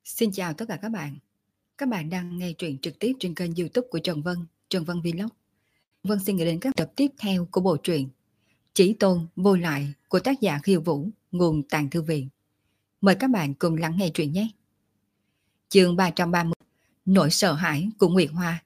Xin chào tất cả các bạn. Các bạn đang nghe truyện trực tiếp trên kênh YouTube của Trần Vân Vlog. Vân xin gửi đến các tập tiếp theo của bộ truyện Chí Tôn Vô Lại của tác giả Khiêu Vũ, nguồn Tàng Thư Viện. Mời các bạn cùng lắng nghe truyện nhé. Chương 330: Nỗi sợ hãi của Nguyệt Hoa.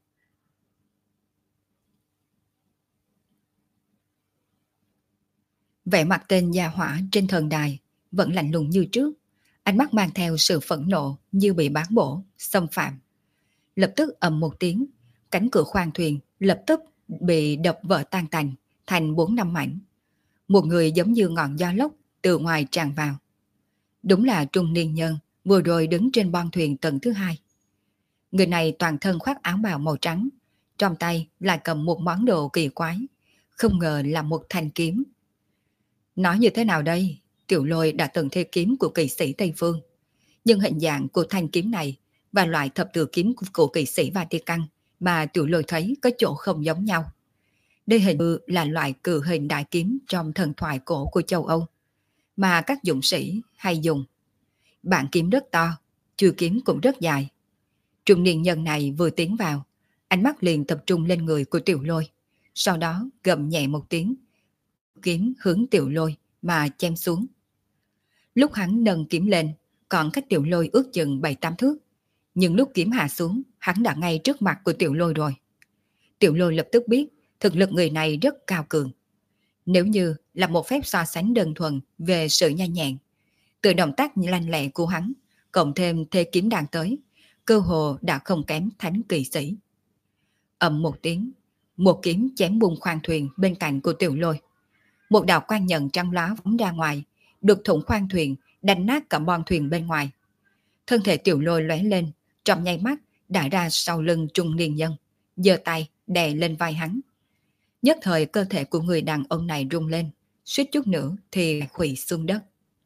Vẻ mặt tên gia hỏa trên thần đài vẫn lạnh lùng như trước, ánh mắt mang theo sự phẫn nộ như bị bán bổ, xâm phạm. Lập tức ầm một tiếng, cánh cửa khoang thuyền lập tức bị đập vỡ tan tành thành 4-5 mảnh. Một người giống như ngọn gió lốc từ ngoài tràn vào. Đúng là trung niên nhân vừa rồi đứng trên bon thuyền tầng thứ 2. Người này toàn thân khoác áo bào màu trắng, trong tay lại cầm một món đồ kỳ quái, không ngờ là một thanh kiếm. Nói như thế nào đây? Tiểu Lôi đã từng theo kiếm của kỳ sĩ Tây Phương, nhưng hình dạng của thanh kiếm này và loại thập tự kiếm của kỳ sĩ Vatican mà Tiểu Lôi thấy có chỗ không giống nhau. Đây hình như là loại cự hình đại kiếm trong thần thoại cổ của châu Âu, mà các dũng sĩ hay dùng. Bản kiếm rất to, chuôi kiếm cũng rất dài. Trung niên nhân này vừa tiến vào, ánh mắt liền tập trung lên người của Tiểu Lôi, sau đó gầm nhẹ một tiếng, kiếm hướng Tiểu Lôi mà chém xuống. Lúc hắn nâng kiếm lên, còn cách Tiểu Lôi ước chừng 7-8 thước, nhưng lúc kiếm hạ xuống, hắn đã ngay trước mặt của Tiểu Lôi rồi. Tiểu Lôi lập tức biết thực lực người này rất cao cường. Nếu như là một phép so sánh đơn thuần về sự nhanh nhẹn, từ động tác lanh lẹ của hắn, cộng thêm thế kiếm đang tới, cơ hồ đã không kém thánh kỳ sĩ. Ầm một tiếng, một kiếm chém bung khoang thuyền bên cạnh của Tiểu Lôi. Một đạo quang nhận trắng lóa phóng ra ngoài, đục thủng khoang thuyền, đánh nát cả bon thuyền bên ngoài. Thân thể Tiểu Lôi lóe lên, trong nháy mắt đã ra sau lưng trung niên nhân, giơ tay đè lên vai hắn. Nhất thời cơ thể của người đàn ông này rung lên, suýt chút nữa thì khuỵu xuống đất.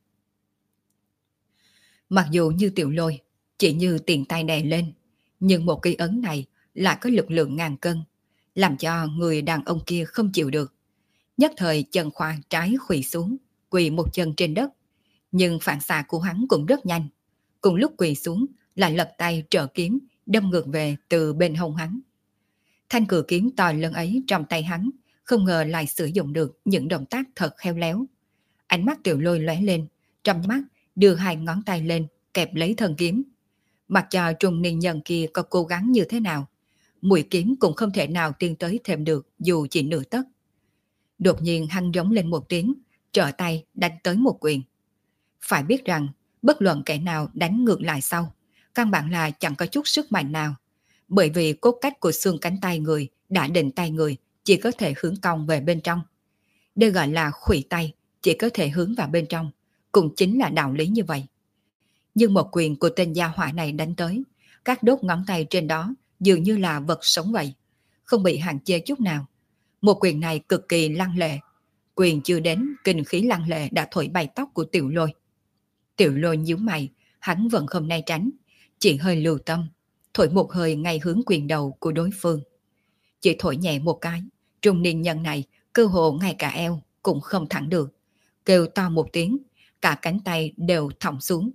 Mặc dù như Tiểu Lôi chỉ như tiền tay đè lên, nhưng một cây ấn này lại có lực lượng ngàn cân, làm cho người đàn ông kia không chịu được. Nhất thời chân khoa trái khuỵu xuống, quỳ một chân trên đất, nhưng phản xạ của hắn cũng rất nhanh. Cùng lúc quỳ xuống lại lật tay trợ kiếm đâm ngược về từ bên hông hắn. Thanh cử kiếm to lớn ấy trong tay hắn không ngờ lại sử dụng được những động tác thật khéo léo. Ánh mắt Tiểu Lôi lóe lên, trong mắt đưa hai ngón tay lên kẹp lấy thân kiếm. Mặc cho trung niên nhân kia có cố gắng như thế nào, mũi kiếm cũng không thể nào tiến tới thêm được dù chỉ nửa tấc. Đột nhiên hắn rống lên một tiếng, trở tay đánh tới một quyền. Phải biết rằng bất luận kẻ nào đánh ngược lại sau, căn bản là chẳng có chút sức mạnh nào, bởi vì cốt cách của xương cánh tay người đã định tay người chỉ có thể hướng cong về bên trong. Đây gọi là khuỵu tay, chỉ có thể hướng vào bên trong, cũng chính là đạo lý như vậy. Nhưng một quyền của tên gia hỏa này đánh tới, các đốt ngón tay trên đó dường như là vật sống vậy, không bị hạn chế chút nào. Một quyền này cực kỳ lăng lệ, quyền chưa đến, kinh khí lăng lệ đã thổi bay tóc của Tiểu Lôi. Tiểu Lôi nhíu mày, hắn vẫn không né tránh, chỉ hơi lưu tâm, thổi một hơi ngay hướng quyền đầu của đối phương. Chỉ thổi nhẹ một cái, trung niên nhân này cơ hồ ngay cả eo cũng không thẳng được, kêu to một tiếng, cả cánh tay đều thõng xuống.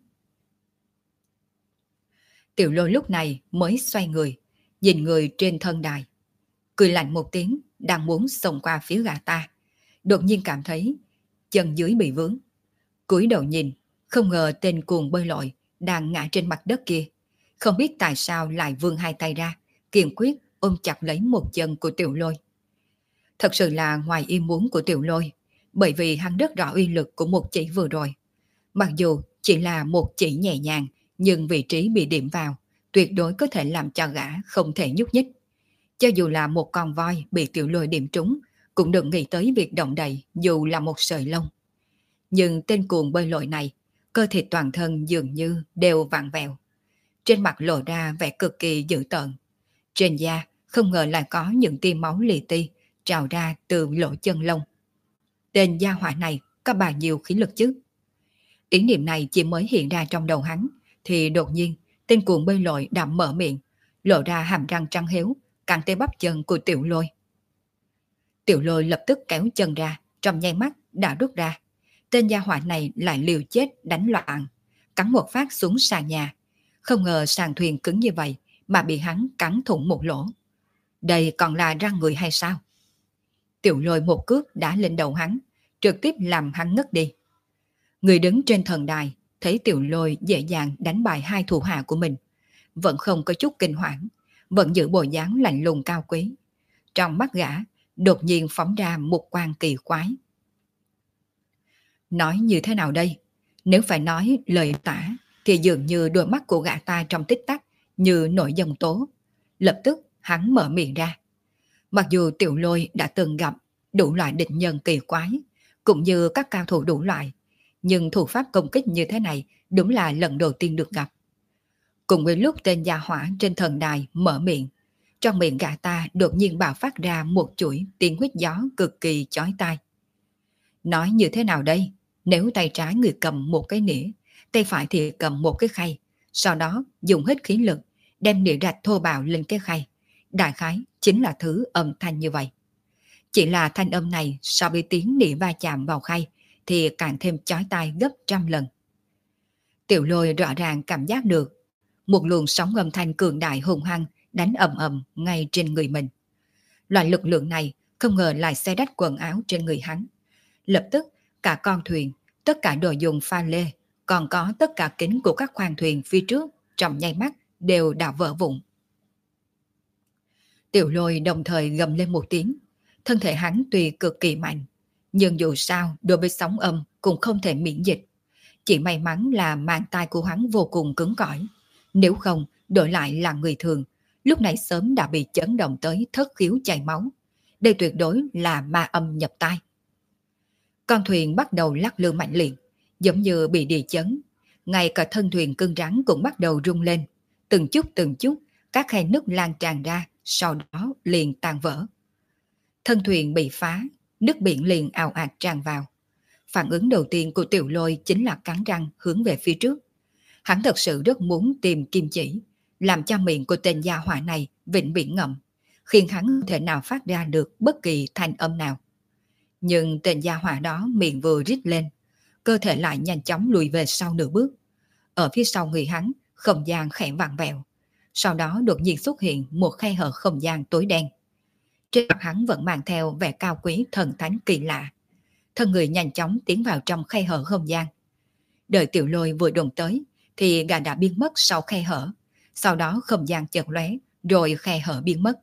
Tiểu Lôi lúc này mới xoay người, nhìn người trên thân đài, cười lạnh một tiếng, đang muốn xông qua phía gã ta, đột nhiên cảm thấy chân dưới bị vướng. Cúi đầu nhìn, không ngờ tên cuồng bơi lội đang ngã trên mặt đất kia, không biết tại sao lại vươn hai tay ra, kiên quyết ôm chặt lấy một chân của Tiểu Lôi. Thật sự là ngoài ý muốn của Tiểu Lôi, bởi vì hắn rất rõ uy lực của một chỉ vừa rồi. Mặc dù chỉ là một chỉ nhẹ nhàng, nhưng vị trí bị điểm vào, tuyệt đối có thể làm cho gã không thể nhúc nhích. Cho dù là một con voi bị Tiểu Lôi điểm trúng, cũng đừng nghĩ tới việc động đậy dù là một sợi lông. Nhưng tên cuồng bơi lội này, cơ thịt toàn thân dường như đều vặn vẹo. Trên mặt lộ ra vẻ cực kỳ dữ tợn. Trên da không ngờ lại có những tia máu li ti trào ra từ lỗ chân lông. Tên gia hỏa này có bao nhiêu khí lực chứ? Ý niệm này chỉ mới hiện ra trong đầu hắn, thì đột nhiên tên cuồng bơi lội đã mở miệng, lộ ra hàm răng trắng héo, cắn tới bắp chân của Tiểu Lôi. Tiểu Lôi lập tức kéo chân ra, trong nháy mắt đã rút ra. Tên gia hỏa này lại liều chết đánh loạn, cắn một phát xuống sàn nhà, Không ngờ sàn thuyền cứng như vậy mà bị hắn cắn thủng một lỗ. Đây còn là răng người hay sao? Tiểu Lôi một cước đã lên đầu hắn, trực tiếp làm hắn ngất đi. Người đứng trên thần đài thấy Tiểu Lôi dễ dàng đánh bại hai thủ hạ của mình, vẫn không có chút kinh hoảng, vẫn giữ bộ dáng lạnh lùng cao quý. Trong mắt gã đột nhiên phóng ra một quang kỳ quái. Nói như thế nào đây? Nếu phải nói lời tả thì dường như đôi mắt của gã ta trong tích tắc như nổi dòng tố. Lập tức hắn mở miệng ra. Mặc dù Tiểu Lôi đã từng gặp đủ loại địch nhân kỳ quái, cũng như các cao thủ đủ loại, nhưng thủ pháp công kích như thế này đúng là lần đầu tiên được gặp. Cùng với lúc tên gia hỏa trên thần đài mở miệng, trong miệng gã ta đột nhiên bạo phát ra một chuỗi tiếng huýt gió cực kỳ chói tai. Nói như thế nào đây? Nếu tay trái người cầm một cái nĩa, tay phải thì cầm một cái khay, sau đó dùng hết khí lực đem nĩa rạch thô bạo lên cái khay. Đại khái chính là thứ âm thanh như vậy. Chỉ là thanh âm này so với tiếng nĩa va chạm vào khay thì càng thêm chói tai gấp trăm lần. Tiểu Lôi rõ ràng cảm giác được một luồng sóng âm thanh cường đại hùng hăng đánh ầm ầm ngay trên người mình. Loại lực lượng này không ngờ lại xé rách quần áo trên người hắn. Lập tức cả con thuyền, tất cả đồ dùng pha lê, còn có tất cả kính của các khoang thuyền phía trước trong nháy mắt đều đã vỡ vụn. Tiểu Lôi đồng thời gầm lên một tiếng. Thân thể hắn tuy cực kỳ mạnh, nhưng dù sao đối với sóng âm cũng không thể miễn dịch. Chỉ may mắn là màng tai của hắn vô cùng cứng cỏi. Nếu không, đổi lại là người thường, lúc này sớm đã bị chấn động tới thất khiếu chảy máu. Đây tuyệt đối là ma âm nhập tai. Con thuyền bắt đầu lắc lư mạnh liệt, giống như bị địa chấn. Ngay cả thân thuyền cứng rắn cũng bắt đầu rung lên. Từng chút, các khe nứt lan tràn ra, sau đó liền tan vỡ. Thân thuyền bị phá, nước biển liền ào ạt tràn vào. Phản ứng đầu tiên của Tiểu Lôi chính là cắn răng hướng về phía trước. Hắn thật sự rất muốn tìm kim chỉ, làm cho miệng của tên gia hỏa này vĩnh viễn ngậm, khiến hắn không thể nào phát ra được bất kỳ thanh âm nào. Nhưng tên gia hỏa đó miệng vừa rít lên, cơ thể lại nhanh chóng lùi về sau nửa bước. Ở phía sau người hắn, không gian khẽ vặn vẹo. Sau đó đột nhiên xuất hiện một khe hở không gian tối đen. Trên mặt hắn vẫn mang theo vẻ cao quý thần thánh kỳ lạ. Thân người nhanh chóng tiến vào trong khe hở không gian. Đợi Tiểu Lôi vừa đụng tới, thì gã đã biến mất sau khe hở. Sau đó không gian chợt lóe, rồi khe hở biến mất.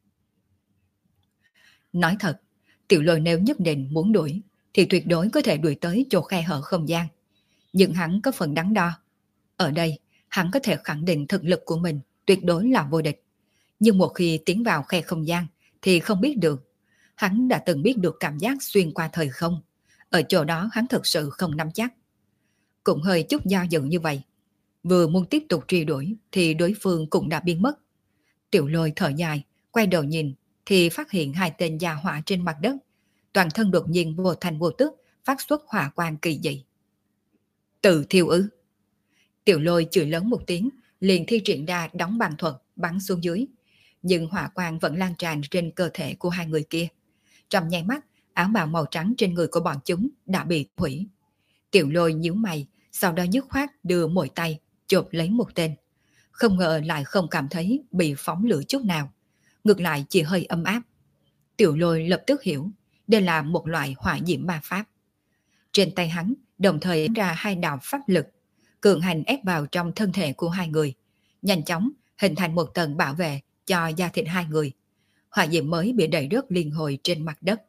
Nói thật, Tiểu Lôi nếu nhất định muốn đuổi, thì tuyệt đối có thể đuổi tới chỗ khe hở không gian. Nhưng hắn có phần đắn đo. Ở đây, hắn có thể khẳng định thực lực của mình tuyệt đối là vô địch. Nhưng một khi tiến vào khe không gian, thì không biết được. Hắn đã từng biết được cảm giác xuyên qua thời không. Ở chỗ đó hắn thực sự không nắm chắc. Cũng hơi chút do dự như vậy. Vừa muốn tiếp tục truy đuổi thì đối phương cũng đã biến mất. Tiểu Lôi thở dài, quay đầu nhìn thì phát hiện hai tên già hỏa trên mặt đất. Toàn thân đột nhiên vô thành vô tức phát xuất hỏa quang kỳ dị. Tự thiêu ư? Tiểu Lôi chửi lớn một tiếng, liền thi triển ra đóng bằng thuật bắn xuống dưới. Nhưng hỏa quang vẫn lan tràn trên cơ thể của hai người kia. Trong nháy mắt, áo bào màu trắng trên người của bọn chúng đã bị hủy. Tiểu Lôi nhíu mày, sau đó dứt khoát đưa mỗi tay chộp lấy một tên. Không ngờ lại không cảm thấy bị phóng lửa chút nào. Ngược lại chỉ hơi ấm áp. Tiểu Lôi lập tức hiểu, đây là một loại hỏa diễm ma pháp. Trên tay hắn đồng thời ra hai đạo pháp lực, cường hành ép vào trong thân thể của hai người, nhanh chóng hình thành một tầng bảo vệ cho da thịt hai người. Hỏa diễm mới bị đẩy rớt liên hồi trên mặt đất.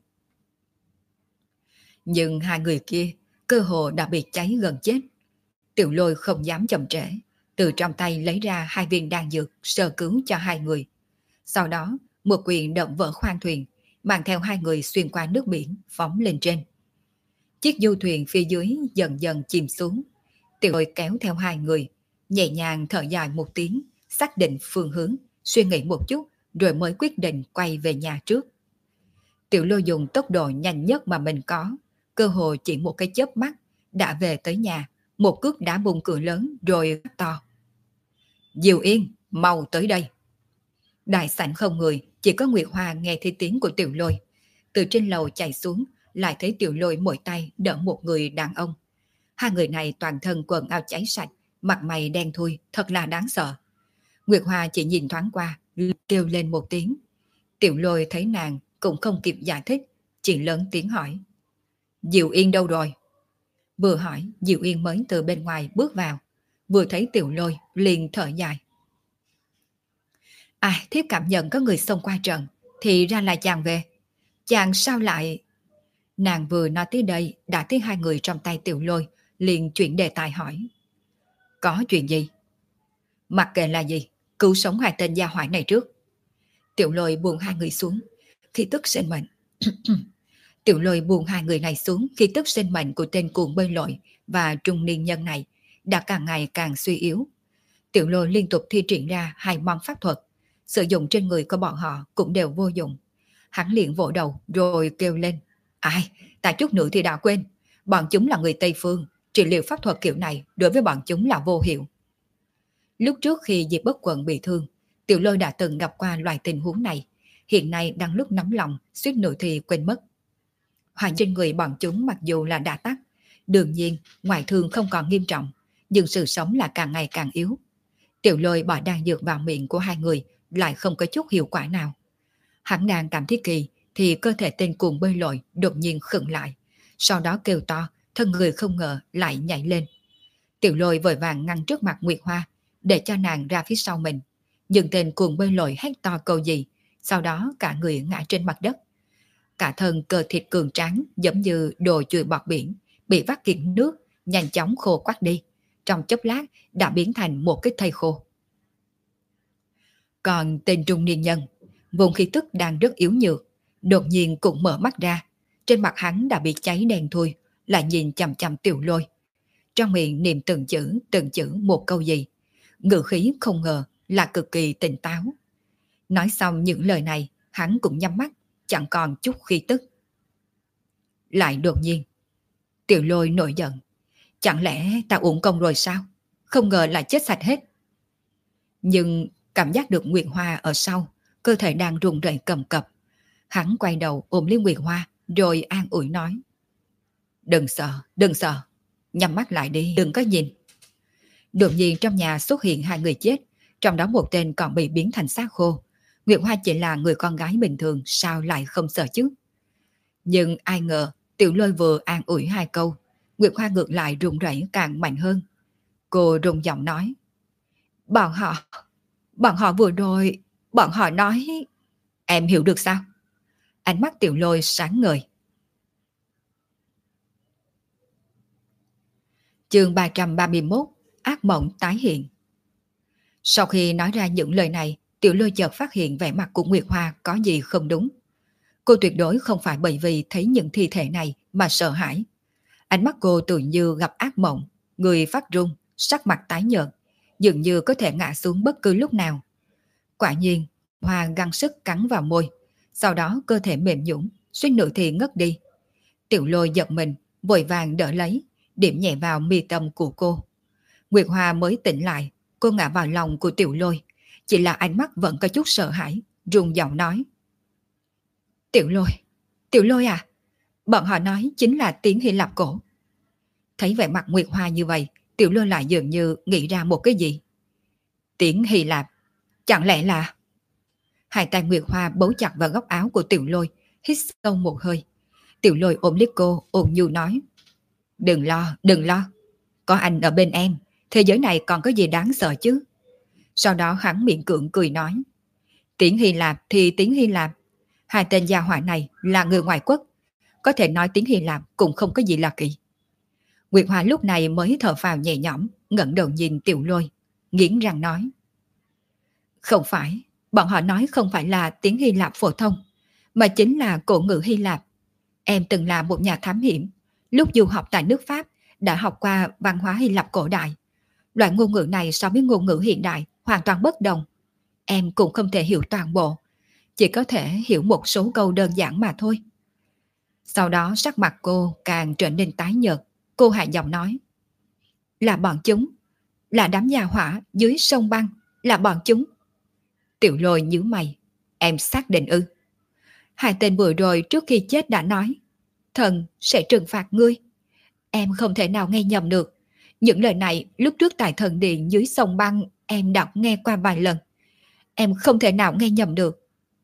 Nhưng hai người kia cơ hồ đã bị cháy gần chết. Tiểu Lôi không dám chậm trễ, từ trong tay lấy ra hai viên đan dược sơ cứu cho hai người. Sau đó một quyền động vỡ khoang thuyền, mang theo hai người xuyên qua nước biển phóng lên trên. Chiếc du thuyền phía dưới dần dần chìm xuống. Tiểu Lôi kéo theo hai người, nhẹ nhàng thở dài một tiếng, xác định phương hướng, suy nghĩ một chút rồi mới quyết định quay về nhà trước. Tiểu Lôi dùng tốc độ nhanh nhất mà mình có, cơ hồ chỉ một cái chớp mắt đã về tới nhà, một cước đá bung cửa lớn rồi to. Diệu Yên, mau tới đây. Đại sảnh không người, chỉ có Nguyệt Hoa nghe thấy tiếng của Tiểu Lôi. Từ trên lầu chạy xuống, lại thấy Tiểu Lôi mỗi tay đỡ một người đàn ông. Hai người này toàn thân quần áo cháy sạch, mặt mày đen thui, thật là đáng sợ. Nguyệt Hoa chỉ nhìn thoáng qua, kêu lên một tiếng. Tiểu Lôi thấy nàng cũng không kịp giải thích, chỉ lớn tiếng hỏi. Diệu Yên đâu rồi? Vừa hỏi, Diệu Yên mới từ bên ngoài bước vào. Vừa thấy Tiểu Lôi, liền thở dài. À, thiếp cảm nhận có người xông qua trận, thì ra là chàng về. Chàng sao lại... Nàng vừa nói tới đây, đã thấy hai người trong tay Tiểu Lôi, liền chuyển đề tài hỏi. Có chuyện gì? Mặc kệ là gì, cứu sống hai tên gia hỏa này trước. Tiểu Lôi buông hai người xuống, khi tức sinh mệnh. Tiểu Lôi buông hai người này xuống khi tức sinh mệnh của tên cuồng bơi lội và trung niên nhân này đã càng ngày càng suy yếu. Tiểu Lôi liên tục thi triển ra hai món pháp thuật, sử dụng trên người của bọn họ cũng đều vô dụng. Hắn liền vỗ đầu rồi kêu lên. Ai, ta chút nữa thì đã quên. Bọn chúng là người Tây Phương, trị liệu pháp thuật kiểu này đối với bọn chúng là vô hiệu. Lúc trước khi Diệp Bất Quận bị thương, Tiểu Lôi đã từng gặp qua loại tình huống này, hiện nay đang lúc nóng lòng, suýt nữa thì quên mất. Hỏa trên người bọn chúng mặc dù là đã tắt, đương nhiên ngoại thương không còn nghiêm trọng, nhưng sự sống là càng ngày càng yếu. Tiểu Lôi bỏ đan dược vào miệng của hai người lại không có chút hiệu quả nào. Hắn đang cảm thấy kỳ thì cơ thể tên cuồng bơi lội đột nhiên khựng lại, sau đó kêu to, thân người không ngờ lại nhảy lên. Tiểu Lôi vội vàng ngăn trước mặt Nguyệt Hoa, để cho nàng ra phía sau mình. Nhưng tên cuồng bơi lội hét to câu gì, sau đó cả người ngã trên mặt đất. Cả thân cơ thịt cường tráng giống như đồ chùi bọt biển, bị vắt kiệt nước, nhanh chóng khô quắt đi. Trong chốc lát đã biến thành một cái thây khô. Còn tên trung niên nhân, vùng khí tức đang rất yếu nhược, đột nhiên cũng mở mắt ra. Trên mặt hắn đã bị cháy đen thui, lại nhìn chằm chằm Tiểu Lôi. Trong miệng niệm từng chữ một câu gì. Ngữ khí không ngờ là cực kỳ tỉnh táo. Nói xong những lời này, hắn cũng nhắm mắt, chẳng còn chút khí tức. Lại đột nhiên, Tiểu Lôi nổi giận. Chẳng lẽ ta uổng công rồi sao? Không ngờ là chết sạch hết. Nhưng cảm giác được Nguyệt Hoa ở sau, cơ thể đang run rẩy cầm cập. Hắn quay đầu ôm lấy Nguyệt Hoa, rồi an ủi nói. Đừng sợ, nhắm mắt lại đi, đừng có nhìn. Đột nhiên trong nhà xuất hiện hai người chết, trong đó một tên còn bị biến thành xác khô. Nguyệt Hoa chỉ là người con gái bình thường, sao lại không sợ chứ? Nhưng ai ngờ, Tiểu Lôi vừa an ủi hai câu, Nguyệt Hoa ngược lại run rẩy càng mạnh hơn. Cô run giọng nói. Bọn họ vừa rồi, bọn họ nói... Em hiểu được sao? Ánh mắt Tiểu Lôi sáng ngời. Chương 331, ác mộng tái hiện. Sau khi nói ra những lời này, Tiểu Lôi chợt phát hiện vẻ mặt của Nguyệt Hoa có gì không đúng. Cô tuyệt đối không phải bởi vì thấy những thi thể này mà sợ hãi. Ánh mắt cô tự như gặp ác mộng, người phát run, sắc mặt tái nhợt, dường như có thể ngã xuống bất cứ lúc nào. Quả nhiên, Hoa gắng sức cắn vào môi, sau đó cơ thể mềm nhũn, suýt nữa thì ngất đi. Tiểu Lôi giật mình, vội vàng đỡ lấy, điểm nhẹ vào mi tâm của cô. Nguyệt Hoa mới tỉnh lại, cô ngã vào lòng của Tiểu Lôi, chỉ là ánh mắt vẫn có chút sợ hãi, run giọng nói. Tiểu Lôi à, bọn họ nói chính là tiếng Hy Lạp cổ. Thấy vẻ mặt Nguyệt Hoa như vậy, Tiểu Lôi lại dường như nghĩ ra một cái gì. Tiếng Hy Lạp, chẳng lẽ là... Hai tay Nguyệt Hoa bấu chặt vào góc áo của Tiểu Lôi, hít sâu một hơi. Tiểu Lôi ôm lấy cô, ôn nhu nói. Đừng lo. Có anh ở bên em, thế giới này còn có gì đáng sợ chứ? Sau đó hắn miệng cưỡng cười nói. Tiếng Hy Lạp thì tiếng Hy Lạp. Hai tên gia hỏa này là người ngoại quốc, có thể nói tiếng Hy Lạp cũng không có gì là kỳ. Nguyệt Hoa lúc này mới thở phào nhẹ nhõm, ngẩng đầu nhìn Tiểu Lôi, nghiến răng nói. Không phải, bọn họ nói không phải là tiếng Hy Lạp phổ thông, mà chính là cổ ngữ Hy Lạp. Em từng là một nhà thám hiểm, lúc du học tại nước Pháp đã học qua văn hóa Hy Lạp cổ đại. Loại ngôn ngữ này so với ngôn ngữ hiện đại hoàn toàn bất đồng. Em cũng không thể hiểu toàn bộ, chỉ có thể hiểu một số câu đơn giản mà thôi. Sau đó sắc mặt cô càng trở nên tái nhợt, cô hạ giọng nói. Là bọn chúng, là đám gia hỏa dưới sông băng, là bọn chúng. Tiểu Lôi nhíu mày, em xác định ư? Hai tên vừa rồi trước khi chết đã nói, thần sẽ trừng phạt ngươi. Em không thể nào nghe nhầm được, Những lời này lúc trước tại thần điện dưới sông băng em đã nghe qua vài lần. Em không thể nào nghe nhầm được.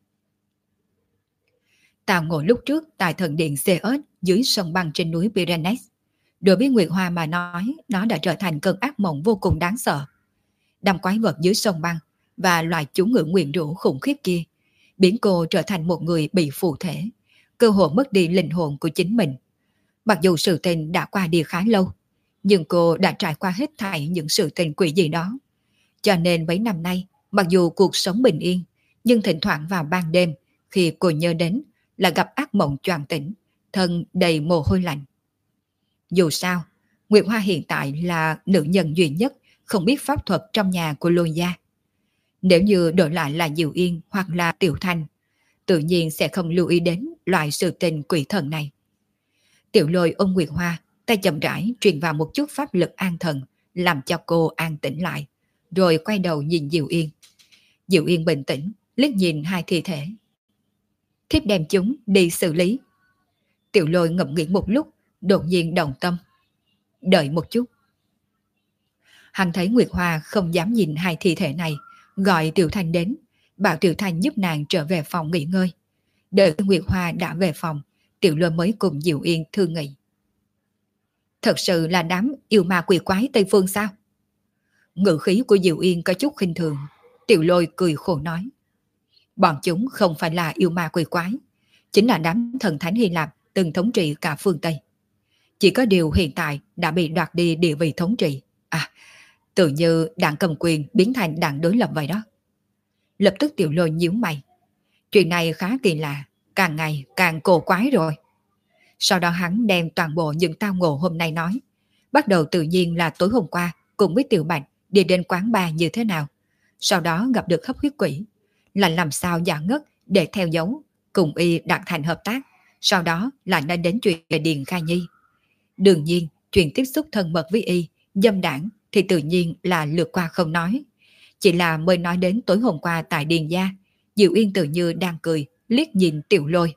Tao ngồi lúc trước tại thần điện Zeus dưới sông băng trên núi Pyrenees. Đối với Nguyệt Hoa mà nói, nó đã trở thành cơn ác mộng vô cùng đáng sợ. Đám quái vật dưới sông băng và loài chú ngữ nguyền rủa khủng khiếp kia biến cô trở thành một người bị phù thể, cơ hội mất đi linh hồn của chính mình. Mặc dù sự tình đã qua đi khá lâu, nhưng cô đã trải qua hết thảy những sự tình quỷ dị đó. Cho nên mấy năm nay, mặc dù cuộc sống bình yên, nhưng thỉnh thoảng vào ban đêm, khi cô nhớ đến là gặp ác mộng choàng tỉnh, thân đầy mồ hôi lạnh. Dù sao, Nguyệt Hoa hiện tại là nữ nhân duy nhất không biết pháp thuật trong nhà của Lôi gia. Nếu như đổi lại là Diệu Yên hoặc là Tiểu Thanh, tự nhiên sẽ không lưu ý đến loại sự tình quỷ thần này. Tiểu Lôi ôm Nguyệt Hoa, tay chậm rãi truyền vào một chút pháp lực an thần, làm cho cô an tĩnh lại, rồi quay đầu nhìn Diệu Yên. Diệu Yên bình tĩnh, liếc nhìn hai thi thể. Thiếp đem chúng đi xử lý. Tiểu Lôi ngẫm nghĩ một lúc, đột nhiên động tâm. Đợi một chút. Hắn thấy Nguyệt Hoa không dám nhìn hai thi thể này, gọi Tiểu Thanh đến, bảo Tiểu Thanh giúp nàng trở về phòng nghỉ ngơi. Đợi Nguyệt Hoa đã về phòng, Tiểu Lôi mới cùng Diệu Yên thương nghị. Thật sự là đám yêu ma quỷ quái Tây Phương sao? Ngữ khí của Diệu Yên có chút khinh thường. Tiểu Lôi cười khổ nói. Bọn chúng không phải là yêu ma quỷ quái, chính là đám thần thánh Hy Lạp từng thống trị cả phương Tây. Chỉ có điều hiện tại đã bị đoạt đi địa vị thống trị. À, tự như đảng cầm quyền biến thành đảng đối lập vậy đó. Lập tức Tiểu Lôi nhíu mày. Chuyện này khá kỳ lạ, càng ngày càng cổ quái rồi. Sau đó hắn đem toàn bộ những tao ngộ hôm nay nói. Bắt đầu tự nhiên là tối hôm qua cùng với Tiểu Bạch đi đến quán bar như thế nào. Sau đó gặp được hấp huyết quỷ, là làm sao giả ngất để theo dấu, cùng y đạt thành hợp tác. Sau đó lại nói đến chuyện về Điền Kha Nhi. Đương nhiên, chuyện tiếp xúc thân mật với y, dâm đảng thì tự nhiên là lướt qua không nói. Chỉ là mới nói đến tối hôm qua tại Điền gia, Diệu Yên tự như đang cười, liếc nhìn Tiểu Lôi.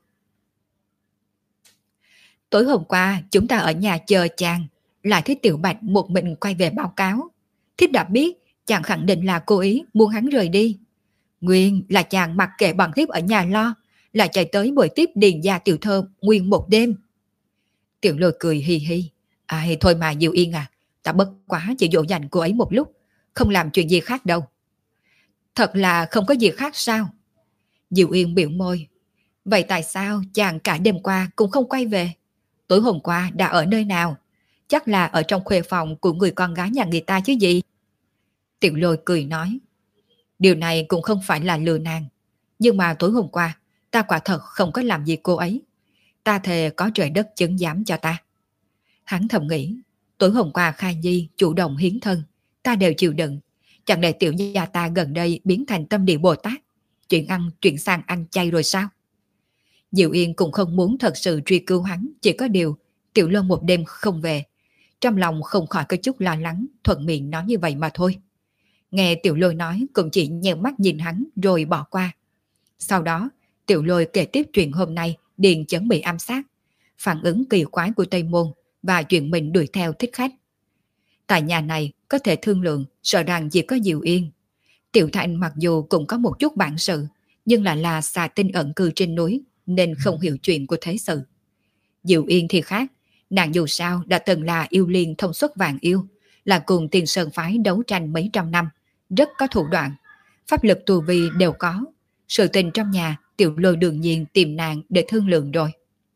Tối hôm qua chúng ta ở nhà chờ chàng, lại thấy Tiểu Bạch một mình quay về báo cáo. Thiếp đã biết chàng khẳng định là cố ý muốn hắn rời đi. Nguyên là chàng mặc kệ bọn thiếp ở nhà lo, là chạy tới buổi tiếp Điền gia tiểu thơ nguyên một đêm. Tiểu Lôi cười hi hi. Ai thôi mà Diệu Yên à, ta bất quá chỉ dỗ dành cô ấy một lúc, không làm chuyện gì khác đâu. Thật là không có gì khác sao? Diệu Yên biểu môi. Vậy tại sao chàng cả đêm qua cũng không quay về? Tối hôm qua đã ở nơi nào? Chắc là ở trong khuê phòng của người con gái nhà người ta chứ gì? Tiểu Lôi cười nói. Điều này cũng không phải là lừa nàng. Nhưng mà tối hôm qua, ta quả thật không có làm gì cô ấy. Ta thề có trời đất chứng giám cho ta. Hắn thầm nghĩ, tối hôm qua Khai Nhi chủ động hiến thân, ta đều chịu đựng. Chẳng lẽ tiểu gia ta gần đây biến thành tâm địa Bồ Tát, chuyển sang ăn chay rồi sao? Diệu Yên cũng không muốn thật sự truy cứu hắn, chỉ có điều Tiểu Lôi một đêm không về. Trong lòng không khỏi có chút lo lắng, thuận miệng nói như vậy mà thôi. Nghe Tiểu Lôi nói cũng chỉ nheo mắt nhìn hắn rồi bỏ qua. Sau đó, Tiểu Lôi kể tiếp chuyện hôm nay Điền Chấn bị ám sát, phản ứng kỳ quái của Tây Môn và chuyện mình đuổi theo thích khách. Tại nhà này có thể thương lượng, sợ rằng chỉ có Diệu Yên. Tiểu Thanh mặc dù cũng có một chút bản sự, nhưng là xà tinh ẩn cư trên núi nên không hiểu chuyện của thế sự. Diệu Yên thì khác, nàng dù sao đã từng là yêu liên thông xuất vạn yêu, là cùng Tiền Sơn phái đấu tranh mấy trăm năm, rất có thủ đoạn, pháp lực tu vi đều có. Sự tình trong nhà Tiểu Lôi đương nhiên tìm nàng để thương lượng rồi.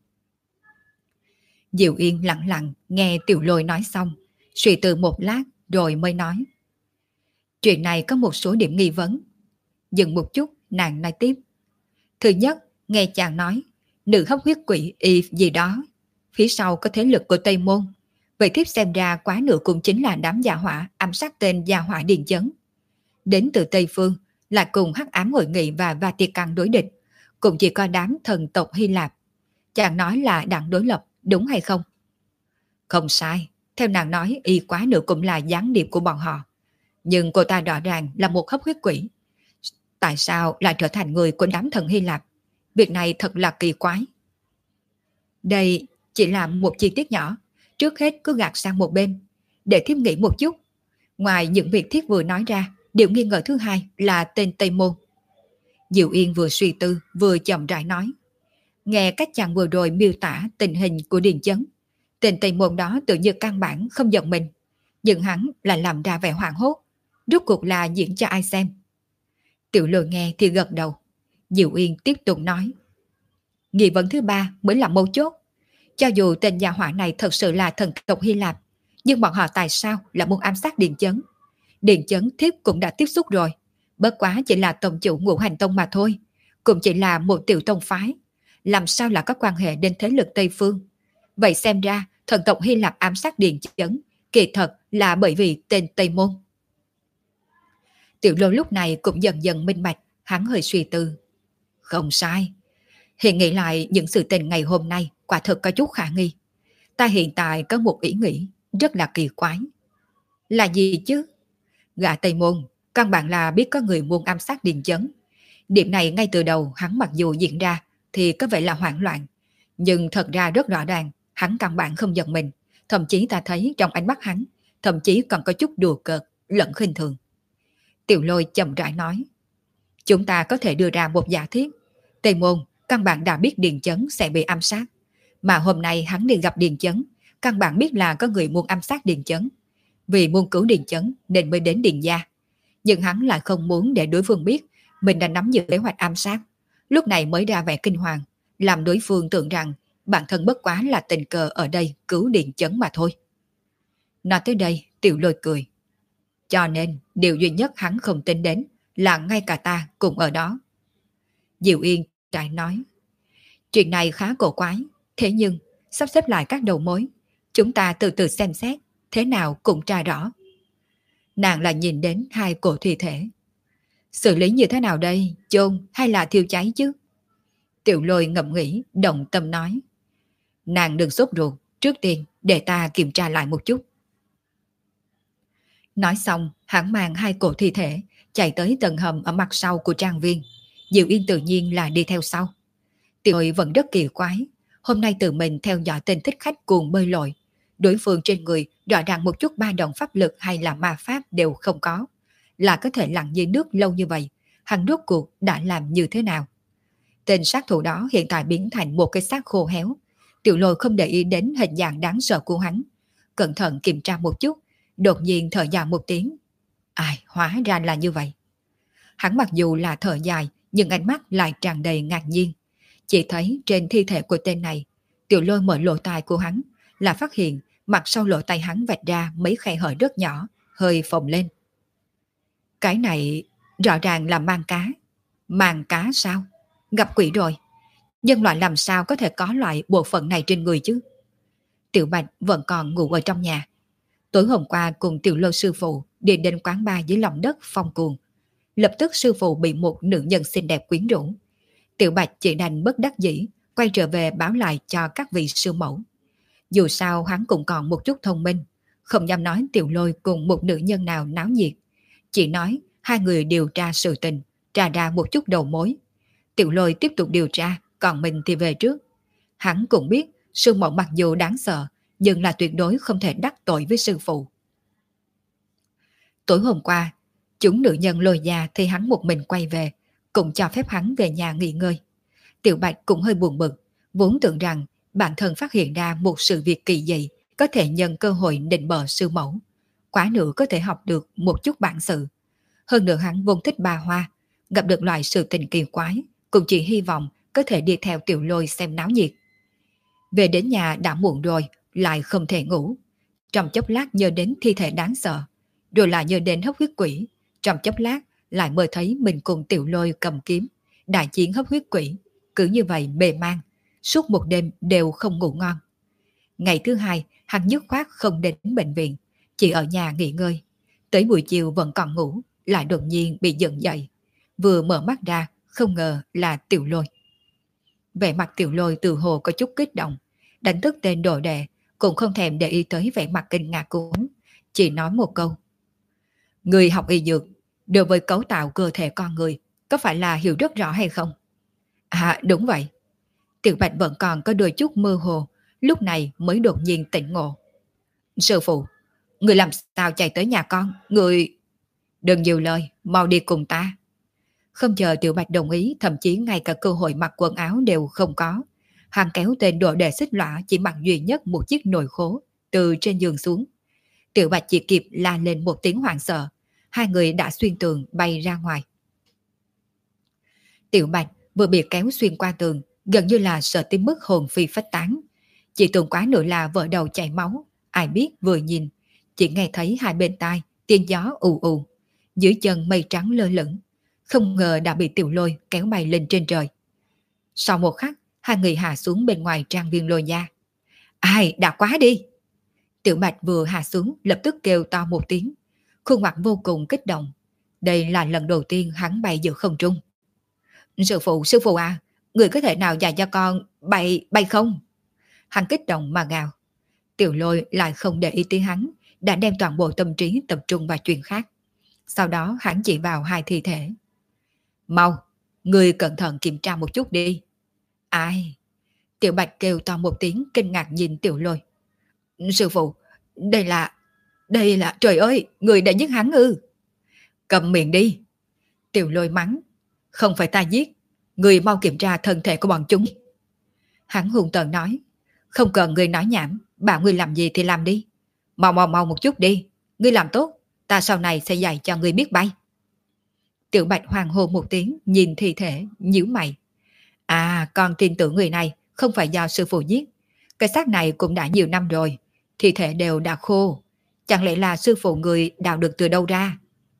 Diệu Yên lặng lặng nghe Tiểu Lôi nói xong, suy tư một lát rồi mới nói. Chuyện này có một số điểm nghi vấn. Dừng một chút, nàng nói tiếp. Thứ nhất, nghe chàng nói, nữ hấp huyết quỷ y gì đó, phía sau có thế lực của Tây Môn. Vậy thiếp xem ra quá nửa cũng chính là đám gia hỏa ám sát tên gia hỏa Điền Chấn. Đến từ Tây Phương, lại cùng hắc ám hội nghị và Vatican đối địch, cũng chỉ có đám thần tộc Hy Lạp. Chàng nói là đảng đối lập, đúng hay không? Không sai, theo nàng nói y quá nửa cũng là gián điệp của bọn họ. Nhưng cô ta rõ ràng là một hấp huyết quỷ. Tại sao lại trở thành người của đám thần Hy Lạp? Việc này thật là kỳ quái. Đây chỉ là một chi tiết nhỏ, trước hết cứ gạt sang một bên. để thiếp nghĩ một chút. Ngoài những việc thiếp vừa nói ra, điều nghi ngờ thứ hai là tên Tây Môn. Diệu Yên vừa suy tư vừa chậm rãi nói. Nghe cách chàng vừa rồi miêu tả tình hình của Điền Chấn, tên Tây Môn đó tự như căn bản không giận mình, nhưng hắn lại làm ra vẻ hoảng hốt. Rốt cuộc là diễn cho ai xem? Tiểu Lôi nghe thì gật đầu. Diệu Yên tiếp tục nói. Nghi vấn thứ ba mới là mấu chốt. Cho dù tên gia hỏa này thật sự là thần tộc Hy Lạp, nhưng bọn họ tại sao lại muốn ám sát Điền Chấn? Điền Chấn thiếp cũng đã tiếp xúc rồi, bất quá chỉ là tổng chủ Ngũ Hành Tông mà thôi, cũng chỉ là một tiểu tông phái, làm sao là có quan hệ đến thế lực Tây Phương? Vậy xem ra thần tộc Hy Lạp ám sát Điền Chấn kỳ thật là bởi vì tên Tây Môn. Tiểu Lôi lúc này cũng dần dần minh bạch, hắn hơi suy tư. Không sai. Hiện nghĩ lại những sự tình ngày hôm nay quả thực có chút khả nghi. Ta hiện tại có một ý nghĩ rất là kỳ quái. Là gì chứ? Gã Tây Môn căn bản là biết có người muốn ám sát Điền Chấn. Điểm này ngay từ đầu hắn mặc dù diễn ra thì có vẻ là hoảng loạn, nhưng thật ra rất rõ ràng hắn căn bản không giận mình. Thậm chí ta thấy trong ánh mắt hắn thậm chí còn có chút đùa cợt lẫn khinh thường. Tiểu Lôi chậm rãi nói. Chúng ta có thể đưa ra một giả thiết. Tây Môn căn bản đã biết Điền Chấn sẽ bị ám sát, mà hôm nay hắn đi gặp Điền Chấn, căn bản biết là có người muốn ám sát Điền Chấn. Vì muốn cứu Điền Chấn nên mới đến Điền gia, nhưng hắn lại không muốn để đối phương biết mình đã nắm giữ kế hoạch ám sát, lúc này mới ra vẻ kinh hoàng, làm đối phương tưởng rằng bản thân bất quá là tình cờ ở đây cứu Điền Chấn mà thôi. Nói tới đây, Tiểu Lôi cười. Cho nên điều duy nhất hắn không tin đến là ngay cả ta cùng ở đó. Diệu Yên trải nói. Chuyện này khá cổ quái, thế nhưng sắp xếp lại các đầu mối, chúng ta từ từ xem xét, thế nào cũng tra rõ. Nàng lại nhìn đến hai cổ thi thể. Xử lý như thế nào đây, chôn hay là thiêu cháy chứ? Tiểu Lôi ngẫm nghĩ, động tâm nói. Nàng đừng sốt ruột, trước tiên để ta kiểm tra lại một chút. Nói xong, hắn mang hai cổ thi thể chạy tới tầng hầm ở mặt sau của trang viên. Diệu Yên tự nhiên là đi theo sau. Tiểu Lôi vẫn rất kỳ quái, hôm nay tự mình theo dõi tên thích khách cuồng bơi lội. Đối phương trên người rõ ràng một chút ba động pháp lực hay là ma pháp đều không có, là có thể lặn dưới nước lâu như vậy. Hắn rốt cuộc đã làm như thế nào? Tên sát thủ đó hiện tại biến thành một cái xác khô héo. Tiểu Lôi không để ý đến hình dạng đáng sợ của hắn, cẩn thận kiểm tra một chút, đột nhiên thở dài một tiếng. Ai, hóa ra là như vậy. Hắn mặc dù là thở dài, nhưng ánh mắt lại tràn đầy ngạc nhiên. Chỉ thấy trên thi thể của tên này, Tiểu Lôi mở lỗ tai của hắn, là phát hiện mặt sau lỗ tai hắn vạch ra mấy khe hở rất nhỏ, hơi phồng lên. Cái này rõ ràng là mang cá. Mang cá sao? Gặp quỷ rồi. Nhân loại làm sao có thể có loại bộ phận này trên người chứ? Tiểu Bạch vẫn còn ngủ ở trong nhà. Tối hôm qua cùng Tiểu Lôi sư phụ đi đến quán bar dưới lòng đất Phong Cuồng. Lập tức sư phụ bị một nữ nhân xinh đẹp quyến rũ. Tiểu Bạch chỉ đành bất đắc dĩ quay trở về báo lại cho các vị sư mẫu. Dù sao hắn cũng còn một chút thông minh, không dám nói Tiểu Lôi cùng một nữ nhân nào náo nhiệt. Chỉ nói hai người điều tra sự tình, tra ra một chút đầu mối. Tiểu Lôi tiếp tục điều tra, còn mình thì về trước. Hắn cũng biết sư mẫu mặc dù đáng sợ, nhưng là tuyệt đối không thể đắc tội với sư phụ. Tối hôm qua, chúng nữ nhân Lôi gia thì hắn một mình quay về, cũng cho phép hắn về nhà nghỉ ngơi. Tiểu Bạch cũng hơi buồn bực, vốn tưởng rằng bản thân phát hiện ra một sự việc kỳ dị, có thể nhân cơ hội định bợ sư mẫu. Quá nữa có thể học được một chút bản sự. Hơn nữa hắn vốn thích bà hoa, gặp được loại sự tình kỳ quái, cũng chỉ hy vọng có thể đi theo Tiểu Lôi xem náo nhiệt. Về đến nhà đã muộn rồi, lại không thể ngủ. Trong chốc lát nhớ đến thi thể đáng sợ, rồi lại nhớ đến hấp huyết quỷ. Trong chốc lát lại mơ thấy mình cùng Tiểu Lôi cầm kiếm, đại chiến hấp huyết quỷ. Cứ như vậy mê man, suốt một đêm đều không ngủ ngon. Ngày thứ hai, hắn dứt khoát không đến bệnh viện, chỉ ở nhà nghỉ ngơi. Tới buổi chiều vẫn còn ngủ, lại đột nhiên bị giận dậy. Vừa mở mắt ra, không ngờ là Tiểu Lôi. Vẻ mặt Tiểu Lôi từ hồ có chút kích động, đánh thức tên đồ đệ, cũng không thèm để ý tới vẻ mặt kinh ngạc của hắn, chỉ nói một câu. Người học y dược, đối với cấu tạo cơ thể con người, có phải là hiểu rất rõ hay không? À đúng vậy. Tiểu Bạch vẫn còn có đôi chút mơ hồ, lúc này mới đột nhiên tỉnh ngộ. Sư phụ, Người làm sao chạy tới nhà con? Người... Đừng nhiều lời, mau đi cùng ta. Không chờ Tiểu Bạch đồng ý, thậm chí ngay cả cơ hội mặc quần áo đều không có. Hắn kéo tên đồ đệ xích lõa chỉ mặc duy nhất một chiếc nồi khố từ trên giường xuống. Tiểu Bạch chỉ kịp la lên một tiếng hoảng sợ. Hai người đã xuyên tường bay ra ngoài. Tiểu Bạch vừa bị kéo xuyên qua tường, gần như là sợ tới mức hồn phi phách tán. Chỉ tưởng quá nữa là vỡ đầu chảy máu. Ai biết vừa nhìn, chỉ nghe thấy hai bên tai tiếng gió ù ù, dưới chân mây trắng lơ lửng. Không ngờ đã bị Tiểu Lôi kéo bay lên trên trời. Sau một khắc, hai người hạ xuống bên ngoài trang viên Lôi gia. Ai, đã quá đi! Tiểu Bạch vừa hạ xuống lập tức kêu to một tiếng, khuôn mặt vô cùng kích động. Đây là lần đầu tiên hắn bay giữa không trung. Sư phụ à, người có thể nào dạy cho con bay không? Hắn kích động mà gào. Tiểu Lôi lại không để ý tới hắn, đã đem toàn bộ tâm trí tập trung vào chuyện khác. Sau đó hắn chỉ vào hai thi thể. Mau, người cẩn thận kiểm tra một chút đi. Ai? Tiểu Bạch kêu to một tiếng kinh ngạc nhìn Tiểu Lôi. Sư phụ, đây là, trời ơi, người đã giết hắn ư? Cầm miệng đi. Tiểu Lôi mắng. Không phải ta giết, người mau kiểm tra thân thể của bọn chúng. Hắn hung tợn nói. Không cần người nói nhảm, bảo người làm gì thì làm đi. Mau một chút đi, ngươi làm tốt, ta sau này sẽ dạy cho người biết bay. Tiểu Bạch hoàng hô một tiếng, nhìn thi thể, nhíu mày. À, con tin tưởng người này không phải do sư phụ giết. Cái xác này cũng đã nhiều năm rồi, thi thể đều đã khô. Chẳng lẽ là sư phụ người đào được từ đâu ra?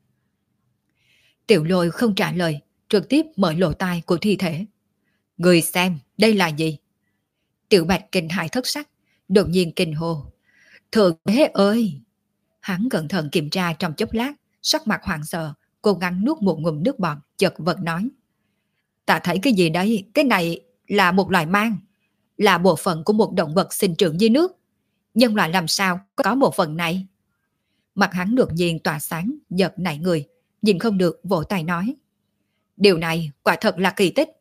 Tiểu Lôi không trả lời, trực tiếp mở lỗ tai của thi thể. Người xem, đây là gì? Tiểu Bạch kinh hãi thất sắc, đột nhiên kinh hô. Thượng đế ơi! Hắn cẩn thận kiểm tra trong chốc lát, sắc mặt hoảng sợ, cố gắng nuốt một ngụm nước bọt, chợt vật nói. Ta thấy cái gì đấy, cái này là một loài mang, là bộ phận của một động vật sinh trưởng dưới nước. Nhân loại làm sao có bộ phận này? Mặt hắn đột nhiên tỏa sáng, giật nảy người, nhìn không được vỗ tay nói. Điều này quả thật là kỳ tích.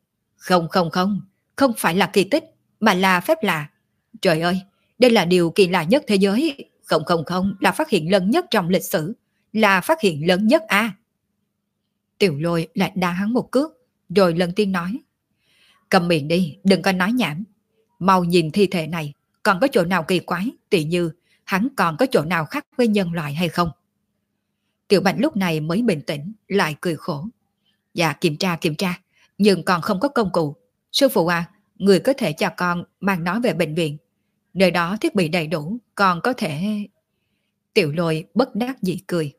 Không phải là kỳ tích, mà là phép lạ. Trời ơi, đây là điều kỳ lạ nhất thế giới. Không, là phát hiện lớn nhất trong lịch sử. Là phát hiện lớn nhất a. Tiểu Lôi lại đá hắn một cước, rồi lần tiên nói. Cầm miệng đi, đừng có nói nhảm. Mau nhìn thi thể này, còn có chỗ nào kỳ quái, tỉ như hắn còn có chỗ nào khác với nhân loại hay không? Tiểu Bạch lúc này mới bình tĩnh, lại cười khổ. Dạ kiểm tra, nhưng còn không có công cụ. Sư phụ à, người có thể cho con mang nó về bệnh viện. Nơi đó thiết bị đầy đủ, còn có thể... Tiểu Lôi bất đắc dĩ cười.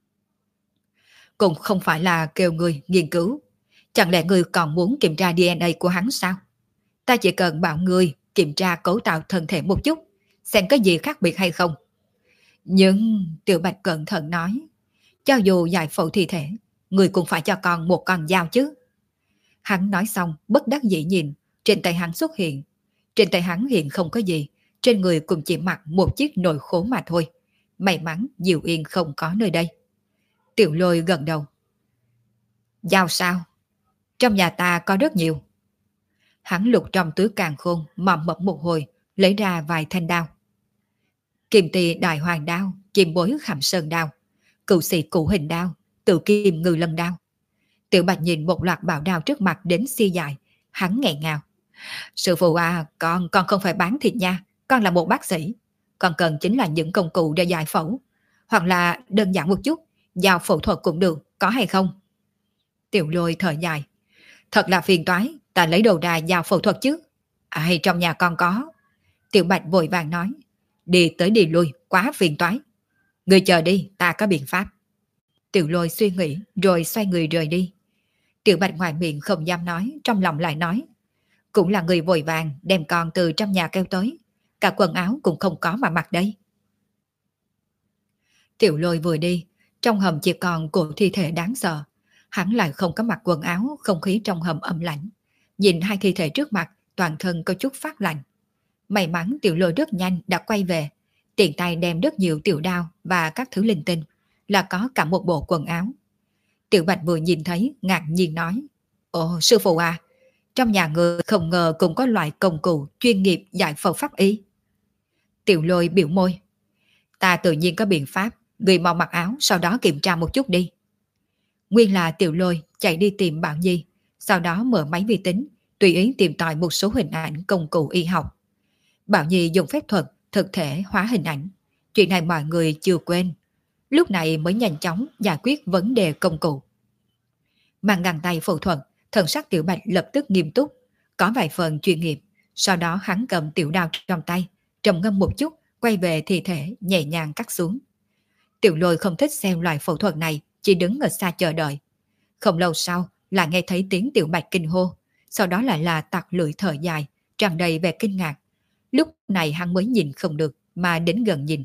Cũng không phải là kêu người nghiên cứu. Chẳng lẽ người còn muốn kiểm tra DNA của hắn sao? Ta chỉ cần bảo người kiểm tra cấu tạo thân thể một chút, xem có gì khác biệt hay không. Nhưng Tiểu Bạch cẩn thận nói, cho dù giải phẫu thi thể, người cũng phải cho con một con dao chứ. Hắn nói xong bất đắc dĩ nhìn, trên tay hắn xuất hiện. Trên tay hắn hiện không có gì, trên người cũng chỉ mặc một chiếc nồi khố mà thôi. May mắn Diệu Yên không có nơi đây. Tiểu Lôi gần đầu. Dao sao? Trong nhà ta có rất nhiều. Hắn lục trong túi càn khôn, mầm mẫm một hồi, lấy ra vài thanh đao. Kim tỳ đại hoàng đao, kim bối khảm sơn đao, cựu sĩ cụ hình đao, tự kim ngư lâm đao. Tiểu Bạch nhìn một loạt bảo đao trước mặt đến si dại, hắn nghẹn ngào. Sư phụ à, con không phải bán thịt nha, con là một bác sĩ. Con cần chính là những công cụ để giải phẫu, hoặc là đơn giản một chút, dao phẫu thuật cũng được, có hay không? Tiểu Lôi thở dài. Thật là phiền toái, ta lấy đồ ra dao phẫu thuật chứ. Ai trong nhà con có. Tiểu Bạch vội vàng nói. Đi tới đi lui, quá phiền toái. Người chờ đi, ta có biện pháp. Tiểu Lôi suy nghĩ rồi xoay người rời đi. Tiểu Bạch ngoài miệng không dám nói, trong lòng lại nói. Cũng là người vội vàng đem con từ trong nhà kêu tới. Cả quần áo cũng không có mà mặc đây. Tiểu Lôi vừa đi, trong hầm chỉ còn cổ thi thể đáng sợ. Hắn lại không có mặc quần áo, không khí trong hầm âm lạnh. Nhìn hai thi thể trước mặt, toàn thân có chút phát lạnh. May mắn Tiểu Lôi rất nhanh đã quay về, tiện tay đem rất nhiều tiểu đao và các thứ linh tinh, là có cả một bộ quần áo. Tiểu Bạch vừa nhìn thấy, ngạc nhiên nói. Ồ, sư phụ à, trong nhà người không ngờ cũng có loại công cụ chuyên nghiệp giải phẫu pháp y. Tiểu Lôi biểu môi. Ta tự nhiên có biện pháp, người mau mặc áo sau đó kiểm tra một chút đi. Nguyên là Tiểu Lôi chạy đi tìm Bảo Nhi, sau đó mở máy vi tính, tùy ý tìm tòi một số hình ảnh công cụ y học. Bảo Nhi dùng phép thuật thực thể hóa hình ảnh. Chuyện này mọi người chưa quên. Lúc này mới nhanh chóng giải quyết vấn đề công cụ. Mang găng tay phẫu thuật, thần sắc Tiểu Bạch lập tức nghiêm túc, có vài phần chuyên nghiệp. Sau đó hắn cầm tiểu đao trong tay, trầm ngâm một chút, quay về thi thể nhẹ nhàng cắt xuống. Tiểu Lôi không thích xem loại phẫu thuật này, chỉ đứng ở xa chờ đợi. Không lâu sau là nghe thấy tiếng Tiểu Bạch kinh hô, sau đó lại là tặc lưỡi thở dài, tràn đầy vẻ kinh ngạc. Lúc này hắn mới nhìn không được mà đến gần nhìn.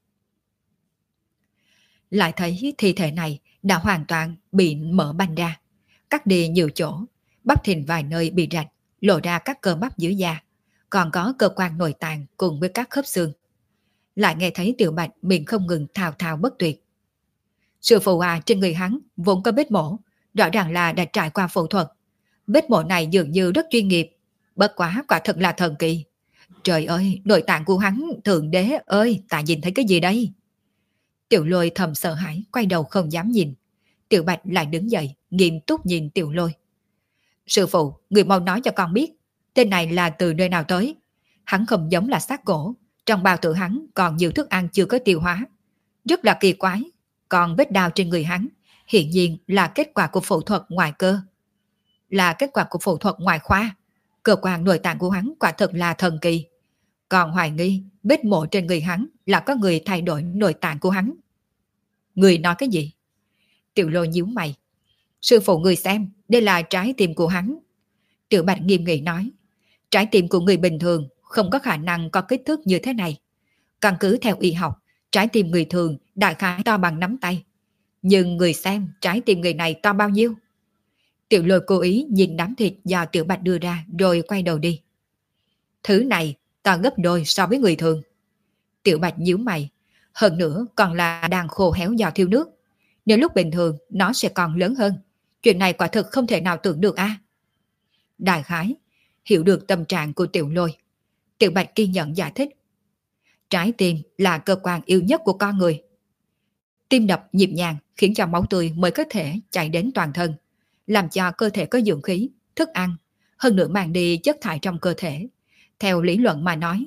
Lại thấy thi thể này đã hoàn toàn bị mở banh ra, cắt đi nhiều chỗ, bắp thịt vài nơi bị rạch, lộ ra các cơ bắp dưới da, còn có cơ quan nội tạng cùng với các khớp xương. Lại nghe thấy Tiểu Bạch miệng không ngừng thào thào bất tuyệt. Sư phụ à, trên người hắn vốn có vết mổ, rõ ràng là đã trải qua phẫu thuật. Vết mổ này dường như rất chuyên nghiệp, bất quá quả thật là thần kỳ. Trời ơi, nội tạng của hắn, thượng đế ơi, ta nhìn thấy cái gì đây? Tiểu Lôi thầm sợ hãi, quay đầu không dám nhìn. Tiểu Bạch lại đứng dậy, nghiêm túc nhìn Tiểu Lôi. Sư phụ, người mau nói cho con biết, tên này là từ nơi nào tới? Hắn không giống là xác gỗ, trong bao tử hắn còn nhiều thức ăn chưa có tiêu hóa. Rất là kỳ quái, còn vết đao trên người hắn, hiện nhiên là kết quả của phẫu thuật ngoại cơ. Là kết quả của phẫu thuật ngoại khoa. Cơ quan nội tạng của hắn quả thật là thần kỳ. Còn hoài nghi vết mổ trên người hắn là có người thay đổi nội tạng của hắn. Người nói cái gì? Tiểu Lôi nhíu mày. Sư phụ người xem, đây là trái tim của hắn. Tiểu Bạch nghiêm nghị nói. Trái tim của người bình thường không có khả năng có kích thước như thế này. Căn cứ theo y học, trái tim người thường đại khái to bằng nắm tay. Nhưng người xem trái tim người này to bao nhiêu? Tiểu Lôi cố ý nhìn đám thịt do Tiểu Bạch đưa ra rồi quay đầu đi. Thứ này to gấp đôi so với người thường. Tiểu Bạch nhíu mày. Hơn nữa còn là đang khô héo do thiếu nước. Nếu lúc bình thường nó sẽ còn lớn hơn. Chuyện này quả thực không thể nào tưởng được a. Đại khái hiểu được tâm trạng của Tiểu Lôi. Tiểu Bạch kiên nhẫn giải thích. Trái tim là cơ quan yêu nhất của con người. Tim đập nhịp nhàng khiến cho máu tươi mới có thể chạy đến toàn thân, làm cho cơ thể có dưỡng khí, thức ăn, hơn nữa mang đi chất thải trong cơ thể. Theo lý luận mà nói,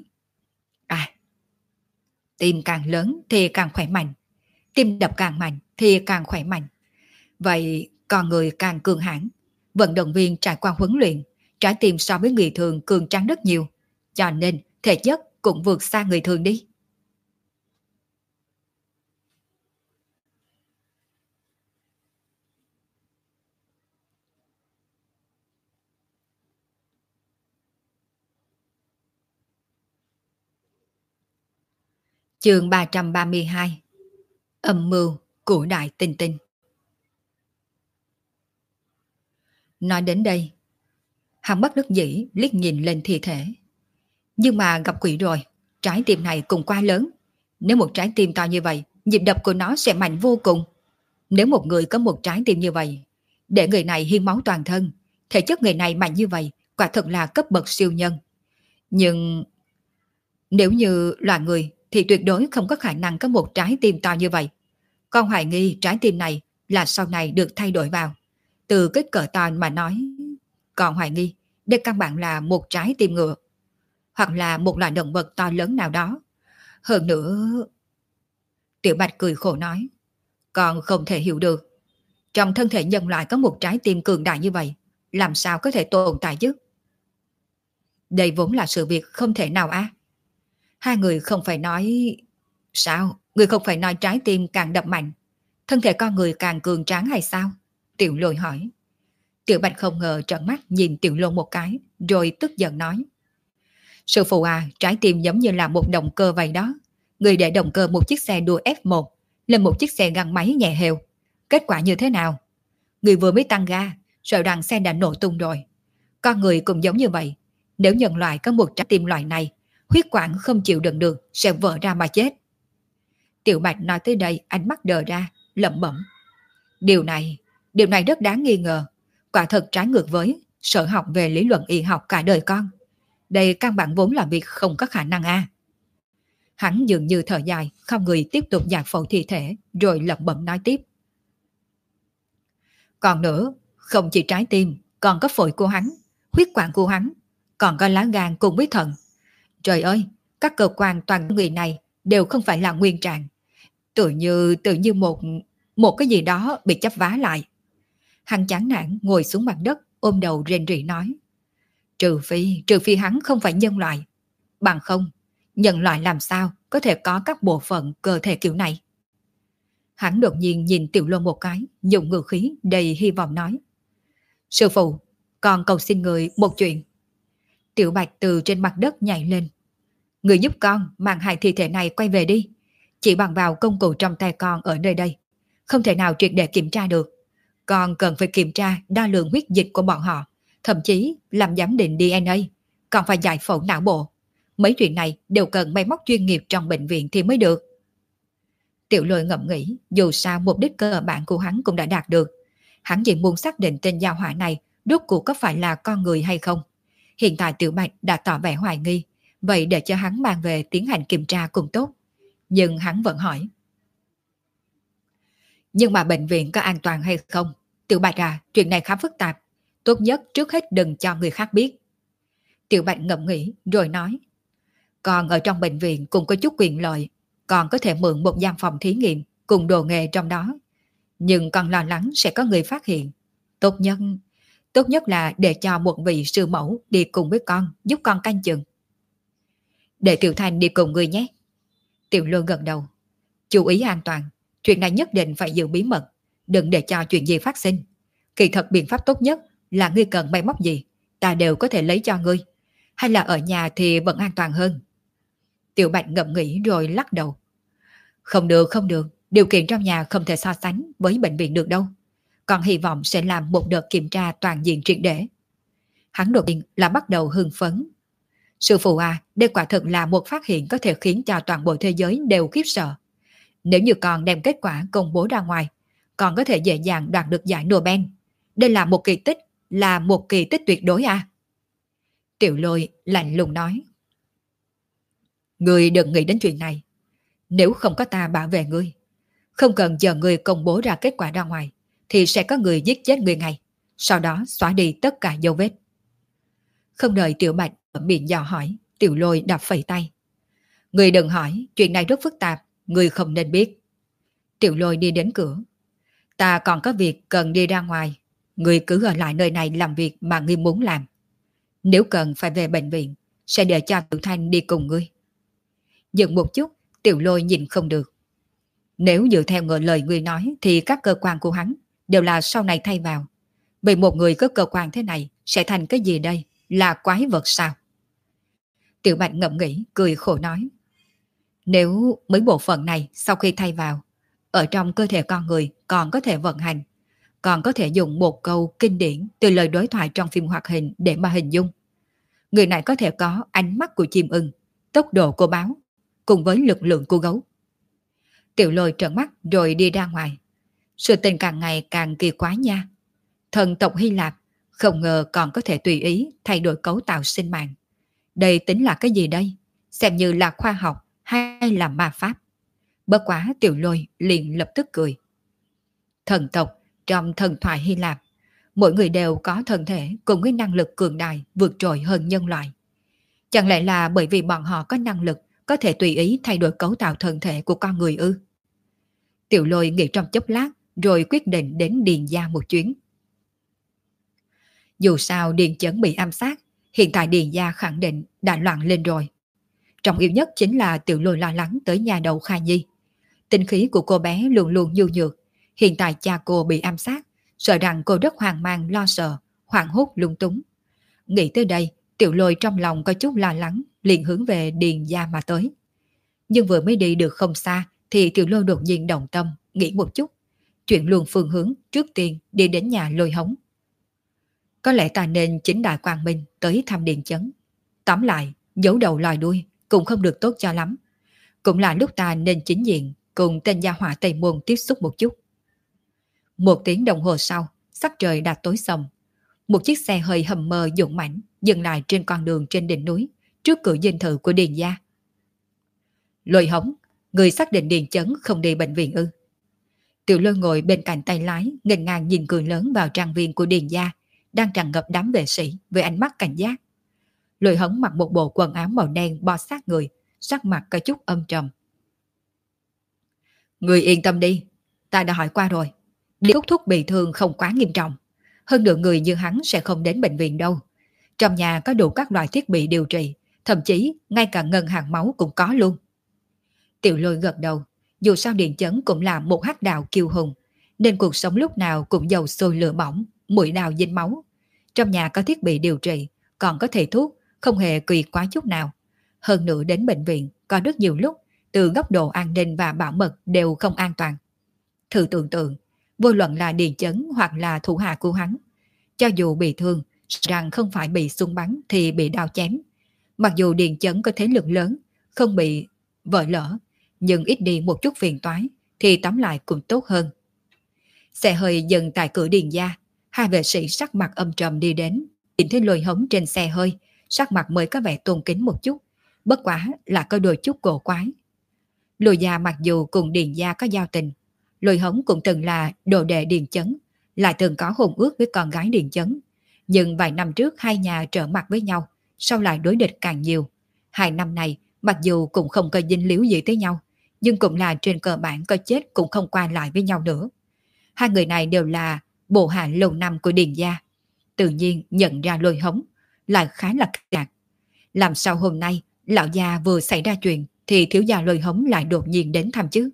tim càng lớn thì càng khỏe mạnh, tim đập càng mạnh thì càng khỏe mạnh. Vậy con người càng cường hãn, vận động viên trải qua huấn luyện, trái tim so với người thường cường tráng rất nhiều, cho nên thể chất cũng vượt xa người thường đi. Chương 332. Âm mưu của Đại Tinh Tinh. Nói đến đây, hắn bất đắc dĩ liếc nhìn lên thi thể. Nhưng mà gặp quỷ rồi, trái tim này cũng quá lớn. Nếu một trái tim to như vậy, nhịp đập của nó sẽ mạnh vô cùng. Nếu một người có một trái tim như vậy, để người này hiến máu toàn thân, thể chất người này mạnh như vậy, quả thật là cấp bậc siêu nhân. Nhưng nếu như là người thì tuyệt đối không có khả năng có một trái tim to như vậy. Con hoài nghi trái tim này là sau này được thay đổi vào. Từ kích cỡ to mà nói, còn hoài nghi đây căn bản là một trái tim ngựa, hoặc là một loại động vật to lớn nào đó. Hơn nữa, Tiểu Bạch cười khổ nói, còn không thể hiểu được, trong thân thể nhân loại có một trái tim cường đại như vậy, làm sao có thể tồn tại chứ? Đây vốn là sự việc không thể nào á. Hai người không phải nói... Sao? Người không phải nói trái tim càng đập mạnh, thân thể con người càng cường tráng hay sao? Tiểu Lôi hỏi. Tiểu Bạch không ngờ trợn mắt nhìn Tiểu Lôi một cái, rồi tức giận nói. Sư phụ à, trái tim giống như là một động cơ vậy đó. Người để động cơ một chiếc xe đua F1 lên một chiếc xe gắn máy nhẹ hều. Kết quả như thế nào? Người vừa mới tăng ga, sợ rằng xe đã nổ tung rồi. Con người cũng giống như vậy. Nếu nhân loại có một trái tim loại này, huyết quản không chịu đựng được sẽ vỡ ra mà chết. Tiểu Bạch nói tới đây, ánh mắt đờ ra, lẩm bẩm. Điều này rất đáng nghi ngờ. Quả thật trái ngược với sở học về lý luận y học cả đời con. Đây căn bản vốn là việc không có khả năng a. Hắn dường như thở dài, không người tiếp tục giải phẫu thi thể, rồi lẩm bẩm nói tiếp. Còn nữa, không chỉ trái tim, còn có phổi của hắn, huyết quản của hắn, còn có lá gan cùng với thận. Trời ơi, các cơ quan toàn người này đều không phải là nguyên trạng. Tự như một cái gì đó bị chấp vá lại. Hắn chán nản ngồi xuống mặt đất, ôm đầu rên rỉ nói. Trừ phi hắn không phải nhân loại. Bằng không, nhân loại làm sao có thể có các bộ phận cơ thể kiểu này? Hắn đột nhiên nhìn Tiểu Lô một cái, dùng ngữ khí đầy hy vọng nói. Sư phụ, con cầu xin người một chuyện. Tiểu Bạch từ trên mặt đất nhảy lên. Người giúp con mang hai thi thể này quay về đi. Chỉ bằng vào công cụ trong tay con ở nơi đây, không thể nào triệt để kiểm tra được. Con cần phải kiểm tra đo lường huyết dịch của bọn họ, thậm chí làm giám định DNA, còn phải giải phẫu não bộ. Mấy chuyện này đều cần máy móc chuyên nghiệp trong bệnh viện thì mới được. Tiểu Lôi ngẫm nghĩ, dù sao mục đích cơ bản của hắn cũng đã đạt được. Hắn chỉ muốn xác định tên gia hỏa này rốt cuộc có phải là con người hay không. Hiện tại Tiểu Bạch đã tỏ vẻ hoài nghi, vậy để cho hắn mang về tiến hành kiểm tra cũng tốt. Nhưng hắn vẫn hỏi. Nhưng mà bệnh viện có an toàn hay không? Tiểu Bạch à, chuyện này khá phức tạp. Tốt nhất trước hết đừng cho người khác biết. Tiểu Bạch ngẫm nghĩ rồi nói. Còn ở trong bệnh viện cũng có chút quyền lợi, còn có thể mượn một gian phòng thí nghiệm cùng đồ nghề trong đó. Nhưng còn lo lắng sẽ có người phát hiện. Tốt nhất là để cho một vị sư mẫu đi cùng với con, giúp con canh chừng. Để Tiểu Thanh đi cùng người nhé. Tiểu Lôi gật đầu. Chú ý an toàn, chuyện này nhất định phải giữ bí mật, đừng để cho chuyện gì phát sinh. Kỳ thật biện pháp tốt nhất là ngươi cần máy móc gì, ta đều có thể lấy cho ngươi. Hay là ở nhà thì vẫn an toàn hơn. Tiểu Bạch ngẫm nghĩ rồi lắc đầu. Không được, điều kiện trong nhà không thể so sánh với bệnh viện được đâu. Còn hy vọng sẽ làm một đợt kiểm tra toàn diện triệt để. Hắn đột nhiên là bắt đầu hưng phấn. Sư phụ à, đây quả thực là một phát hiện có thể khiến cho toàn bộ thế giới đều khiếp sợ. Nếu như con đem kết quả công bố ra ngoài, con có thể dễ dàng đoạt được giải Nobel. Đây là một kỳ tích tuyệt đối à? Tiểu Lôi lạnh lùng nói. Ngươi đừng nghĩ đến chuyện này. Nếu không có ta bảo vệ ngươi, không cần chờ ngươi công bố ra kết quả ra ngoài, thì sẽ có người giết chết ngươi ngay, sau đó xóa đi tất cả dấu vết. Không đợi Tiểu Bạch ở miệng dò hỏi, Tiểu Lôi đập phẩy tay. Ngươi đừng hỏi, chuyện này rất phức tạp, ngươi không nên biết. Tiểu Lôi đi đến cửa. Ta còn có việc cần đi ra ngoài, ngươi cứ ở lại nơi này làm việc mà ngươi muốn làm. Nếu cần phải về bệnh viện, sẽ để cho Tiểu Thanh đi cùng ngươi. Dừng một chút, Tiểu Lôi nhìn không được. Nếu dựa theo lời ngươi nói thì các cơ quan của hắn đều là sau này thay vào. Vậy một người có cơ quan thế này sẽ thành cái gì đây? Là quái vật sao? Tiểu Bạch ngẫm nghĩ, cười khổ nói. Nếu mấy bộ phận này sau khi thay vào, ở trong cơ thể con người còn có thể vận hành, còn có thể dùng một câu kinh điển từ lời đối thoại trong phim hoạt hình để mà hình dung. Người này có thể có ánh mắt của chim ưng, tốc độ của báo, cùng với lực lượng của gấu. Tiểu Lôi trợn mắt rồi đi ra ngoài. Sự tình càng ngày càng kỳ quái nha. Thần tộc Hy Lạp không ngờ còn có thể tùy ý thay đổi cấu tạo sinh mạng. Đây tính là cái gì đây? Xem như là khoa học hay là ma pháp? Bất quá Tiểu Lôi liền lập tức cười. Thần tộc trong thần thoại Hy Lạp, mỗi người đều có thân thể cùng với năng lực cường đại vượt trội hơn nhân loại. Chẳng lẽ là bởi vì bọn họ có năng lực có thể tùy ý thay đổi cấu tạo thân thể của con người ư? Tiểu Lôi nghĩ trong chốc lát rồi quyết định đến Điền Gia một chuyến. Dù sao Điền Chấn bị ám sát, hiện tại Điền Gia khẳng định đã loạn lên rồi. Trọng yếu nhất chính là Tiểu Lôi lo lắng tới nhà đầu Kha Nhi. Tinh khí của cô bé luôn luôn nhu nhược, hiện tại cha cô bị ám sát, sợ rằng cô rất hoang mang lo sợ, hoảng hốt lung túng. Nghĩ tới đây, Tiểu Lôi trong lòng có chút lo lắng, liền hướng về Điền Gia mà tới. Nhưng vừa mới đi được không xa thì Tiểu Lôi đột nhiên động tâm, nghĩ một chút, chuyển luôn phương hướng, trước tiên đi đến nhà Lôi Hống. Có lẽ ta nên chính đại quang minh tới thăm Điền Chấn. Tóm lại, giấu đầu lòi đuôi cũng không được tốt cho lắm. Cũng là lúc ta nên chính diện cùng tên gia hỏa Tây Môn tiếp xúc một chút. 1 tiếng đồng hồ sau, sắc trời đã tối sầm. Một chiếc xe hơi hầm mờ dũng mãnh dừng lại trên con đường trên đỉnh núi, trước cửa dinh thự của Điền Gia. Lôi Hống, người xác định Điền Chấn không đi bệnh viện ư? Tiểu Lôi ngồi bên cạnh tay lái, nghênh ngang nhìn cười lớn vào trang viên của Điền gia, đang tràn ngập đám vệ sĩ với ánh mắt cảnh giác. Lôi Hống mặc một bộ quần áo màu đen bó sát người, sắc mặt có chút âm trầm. Người yên tâm đi, ta đã hỏi qua rồi. Điền thúc thúc bị thương không quá nghiêm trọng. Hơn nữa người như hắn sẽ không đến bệnh viện đâu. Trong nhà có đủ các loại thiết bị điều trị, thậm chí ngay cả ngân hàng máu cũng có luôn. Tiểu Lôi gật đầu, dù sao Điền Chấn cũng là một hắc đạo kiêu hùng, nên cuộc sống lúc nào cũng dầu sôi lửa bỏng, mũi đào dính máu. Trong nhà có thiết bị điều trị, còn có thầy thuốc, không hề kỳ quá chút nào. Hơn nữa đến bệnh viện có rất nhiều lúc, từ góc độ an ninh và bảo mật đều không an toàn. Thử tưởng tượng, vô luận là Điền Chấn hoặc là thủ hạ của hắn, cho dù bị thương, rằng không phải bị súng bắn thì bị đao chém. Mặc dù Điền Chấn có thế lực lớn, không bị vỡ lỡ, nhưng ít đi một chút phiền toái thì tóm lại cũng tốt hơn. Xe hơi dừng tại cửa Điền gia, hai vệ sĩ sắc mặt âm trầm đi đến, nhìn thấy Lôi Hống trên xe hơi, sắc mặt mới có vẻ tôn kính một chút, bất quá là có đôi chút cổ quái. Lôi gia mặc dù cùng Điền gia có giao tình, Lôi Hống cũng từng là đồ đệ Điền Chấn, lại từng có hôn ước với con gái Điền Chấn. Nhưng vài năm trước hai nhà trở mặt với nhau, sau lại đối địch càng nhiều. 2 năm này, mặc dù cũng không có dính líu gì tới nhau, nhưng cũng là trên cơ bản có chết cũng không qua lại với nhau nữa. Hai người này đều là bộ hạ lâu năm của Điền gia. Tự nhiên nhận ra Lôi Hống, lại khá là kinh ngạc. Làm sao hôm nay, lão gia vừa xảy ra chuyện, thì thiếu gia Lôi Hống lại đột nhiên đến thăm chứ?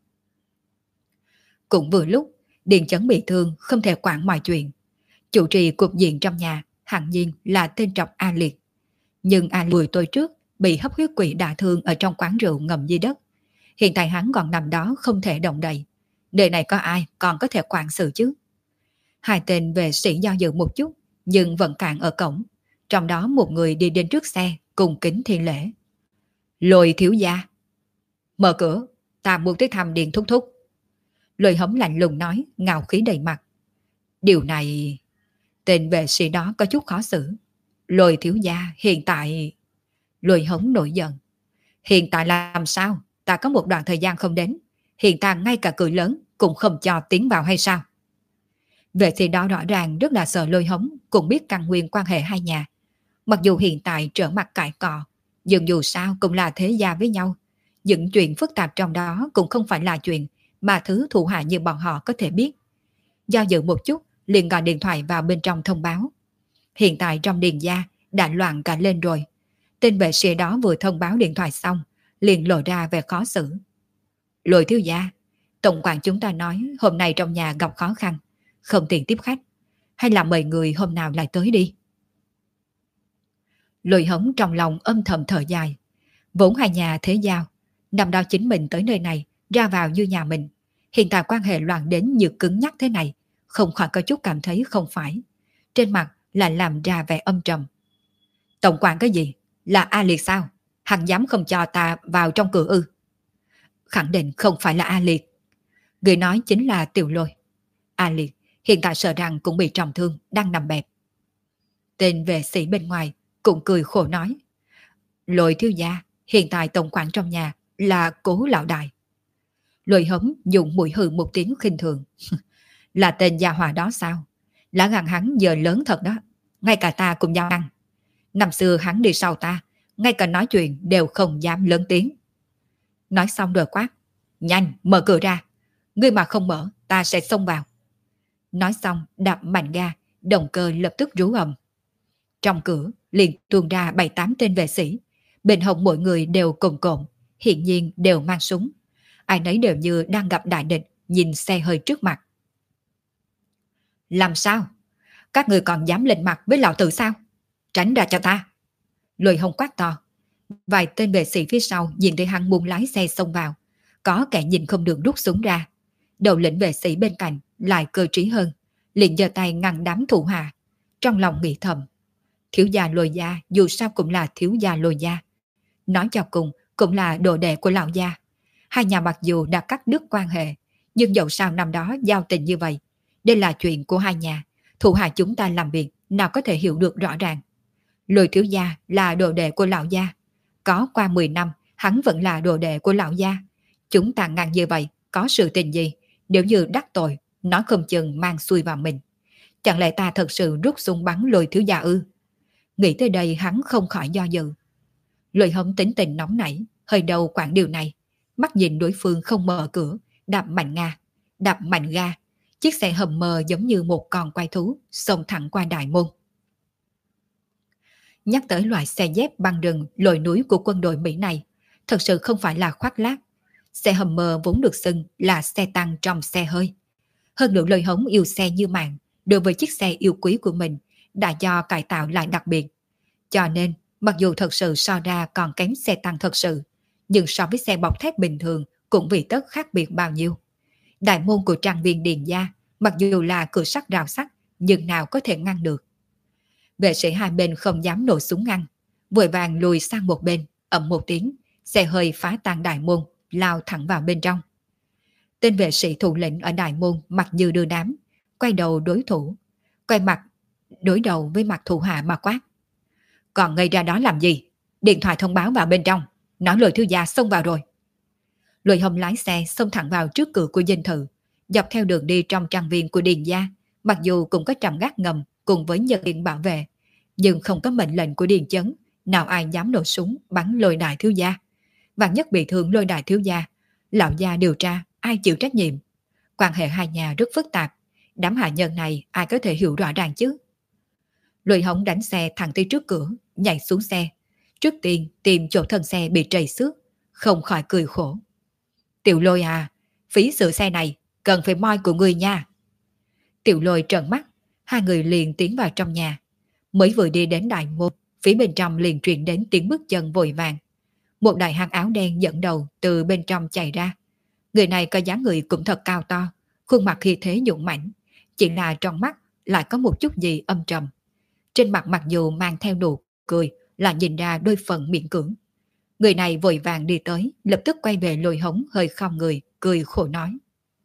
Cũng vừa lúc, Điền Chấn bị thương, không thể quản mọi chuyện. Chủ trì cục diện trong nhà, hẳn nhiên là tên trọc A Liệt. Nhưng A Liệt 10 tuổi trước bị hấp huyết quỷ đả thương ở trong quán rượu ngầm dưới đất. Hiện tại hắn còn nằm đó không thể động đậy. Đời này có ai còn có thể quản sự chứ? Hai tên vệ sĩ do dự một chút, nhưng vẫn cản ở cổng. Trong đó một người đi đến trước xe, cùng kính thi lễ. Lôi thiếu gia. Mở cửa, ta muốn tới thăm Điền thúc thúc. Lôi Hống lạnh lùng nói, ngạo khí đầy mặt. Điều này... Tên vệ sĩ đó có chút khó xử. Lôi thiếu gia hiện tại... Lôi Hống nổi giận. Hiện tại làm sao? Ta có một đoạn thời gian không đến. Hiện tại ngay cả cửa lớn cũng không cho tiến vào hay sao? Vệ sĩ đó rõ ràng rất là sợ Lôi Hống, cũng biết căn nguyên quan hệ hai nhà. Mặc dù hiện tại trở mặt cãi cọ, nhưng dù sao cũng là thế gia với nhau. Những chuyện phức tạp trong đó cũng không phải là chuyện mà thứ thủ hạ như bọn họ có thể biết. Do dự một chút, liền gọi điện thoại vào bên trong thông báo. Hiện tại trong Điền gia đã loạn cả lên rồi. Tên vệ sĩ đó vừa thông báo điện thoại xong, liền lộ ra vẻ khó xử. Lôi thiếu gia, tổng quản chúng ta nói hôm nay trong nhà gặp khó khăn, không tiện tiếp khách. Hay là mời người hôm nào lại tới đi. Lôi Hống trong lòng âm thầm thở dài. Vốn hai nhà thế giao, năm đó chính mình tới nơi này, ra vào như nhà mình. Hiện tại quan hệ loạn đến như cứng nhắc thế này, không khỏi có chút cảm thấy không phải. Trên mặt lại làm ra vẻ âm trầm. Tổng quản cái gì? Là A Liệt sao? Hắn dám không cho ta vào trong cửa ư? Khẳng định không phải là A Liệt. Người nói chính là Tiểu Lôi. A Liệt hiện tại sợ rằng cũng bị trọng thương, đang nằm bẹp. Tên vệ sĩ bên ngoài cũng cười khổ nói. Lôi thiếu gia, hiện tại tổng quản trong nhà là Cố lão đại. Lôi Hống dùng mũi hừ một tiếng khinh thường. Là tên gia hỏa đó sao? Lá gan hắn giờ lớn thật đó. Ngay cả ta cũng dám ăn. Năm xưa hắn đi sau ta, ngay cả nói chuyện đều không dám lớn tiếng. Nói xong rồi quát. Nhanh, mở cửa ra. Ngươi mà không mở, ta sẽ xông vào. Nói xong đạp mạnh ga, động cơ lập tức rú ầm. Trong cửa liền tuôn ra 7-8 tên vệ sĩ. Bên hông mỗi người đều cồn cộn, hiện nhiên đều mang súng. Ai nấy đều như đang gặp đại địch, nhìn xe hơi trước mặt. Làm sao? Các người còn dám lên mặt với lão tử sao? Tránh ra cho ta. Lôi Hống quát to. Vài tên vệ sĩ phía sau nhìn thấy hắn muốn lái xe xông vào. Có kẻ nhìn không được rút súng ra. Đầu lĩnh vệ sĩ bên cạnh lại cơ trí hơn, liền giơ tay ngăn đám thủ hạ. Trong lòng nghĩ thầm. Thiếu gia Lôi gia dù sao cũng là thiếu gia Lôi gia. Nói cho cùng cũng là đồ đệ của lão gia. Hai nhà mặc dù đã cắt đứt quan hệ, nhưng dẫu sao năm đó giao tình như vậy. Đây là chuyện của hai nhà. Thủ hạ chúng ta làm việc nào có thể hiểu được rõ ràng. Lôi thiếu gia là đồ đệ của lão gia. Có qua 10 năm hắn vẫn là đồ đệ của lão gia. Chúng ta ngang như vậy, có sự tình gì, nếu như đắc tội, nói không chừng mang xuôi vào mình. Chẳng lẽ ta thật sự rút súng bắn Lôi thiếu gia ư? Nghĩ tới đây hắn không khỏi do dự. Lôi Hống tính tình nóng nảy, hơi đầu quản điều này, mắt nhìn đối phương không mở cửa, đạp mạnh ga, chiếc xe hầm mờ giống như một con quái thú xông thẳng qua đại môn. Nhắc tới loại xe dép băng rừng lội núi của quân đội Mỹ này, thật sự không phải là khoác lác. Xe hầm mờ vốn được xưng là xe tăng trong xe hơi. Hơn nữa Lôi Hống yêu xe như mạng, đối với chiếc xe yêu quý của mình đã do cải tạo lại đặc biệt. Cho nên, mặc dù thật sự so ra còn kém xe tăng thật sự, nhưng so với xe bọc thép bình thường cũng vì tất khác biệt bao nhiêu. Đại môn của trang viên Điền gia, mặc dù là cửa sắt rào sắt, nhưng nào có thể ngăn được. Vệ sĩ hai bên không dám nổ súng ngăn, vội vàng lùi sang một bên, ầm một tiếng, xe hơi phá tan đại môn, lao thẳng vào bên trong. Tên vệ sĩ thủ lĩnh ở đại môn mặt như đưa đám, quay đầu đối đầu với mặt thủ hạ mà quát. Còn ngây ra đó làm gì? Điện thoại thông báo vào bên trong, nói Lôi thiếu gia xông vào rồi. Lôi Hồng lái xe xông thẳng vào trước cửa của dinh thự, dọc theo đường đi trong trang viên của Điền gia, mặc dù cũng có trạm gác ngầm cùng với nhân viên bảo vệ, nhưng không có mệnh lệnh của Điền Chấn, nào ai dám nổ súng bắn Lôi đại thiếu gia. Vạn nhất bị thương Lôi đại thiếu gia, lão gia điều tra, ai chịu trách nhiệm? Quan hệ hai nhà rất phức tạp, đám hạ nhân này ai có thể hiểu rõ ràng chứ? Lôi Hồng đánh xe thẳng tới trước cửa, nhảy xuống xe, trước tiên tìm chỗ thân xe bị trầy xước, không khỏi cười khổ. Tiểu Lôi à, phí sửa xe này cần phải moi của người nha. Tiểu Lôi trợn mắt, hai người liền tiến vào trong nhà. Mới vừa đi đến đại môn, phía bên trong liền truyền đến tiếng bước chân vội vàng. Một đại hán áo đen dẫn đầu từ bên trong chạy ra. Người này có dáng người cũng thật cao to, khuôn mặt khi thế dũng mãnh, chỉ là trong mắt lại có một chút gì âm trầm. Trên mặt mặc dù mang theo nụ cười, là nhìn ra đôi phần miễn cưỡng. Người này vội vàng đi tới, lập tức quay về Lôi Hống hơi khom người, cười khổ nói.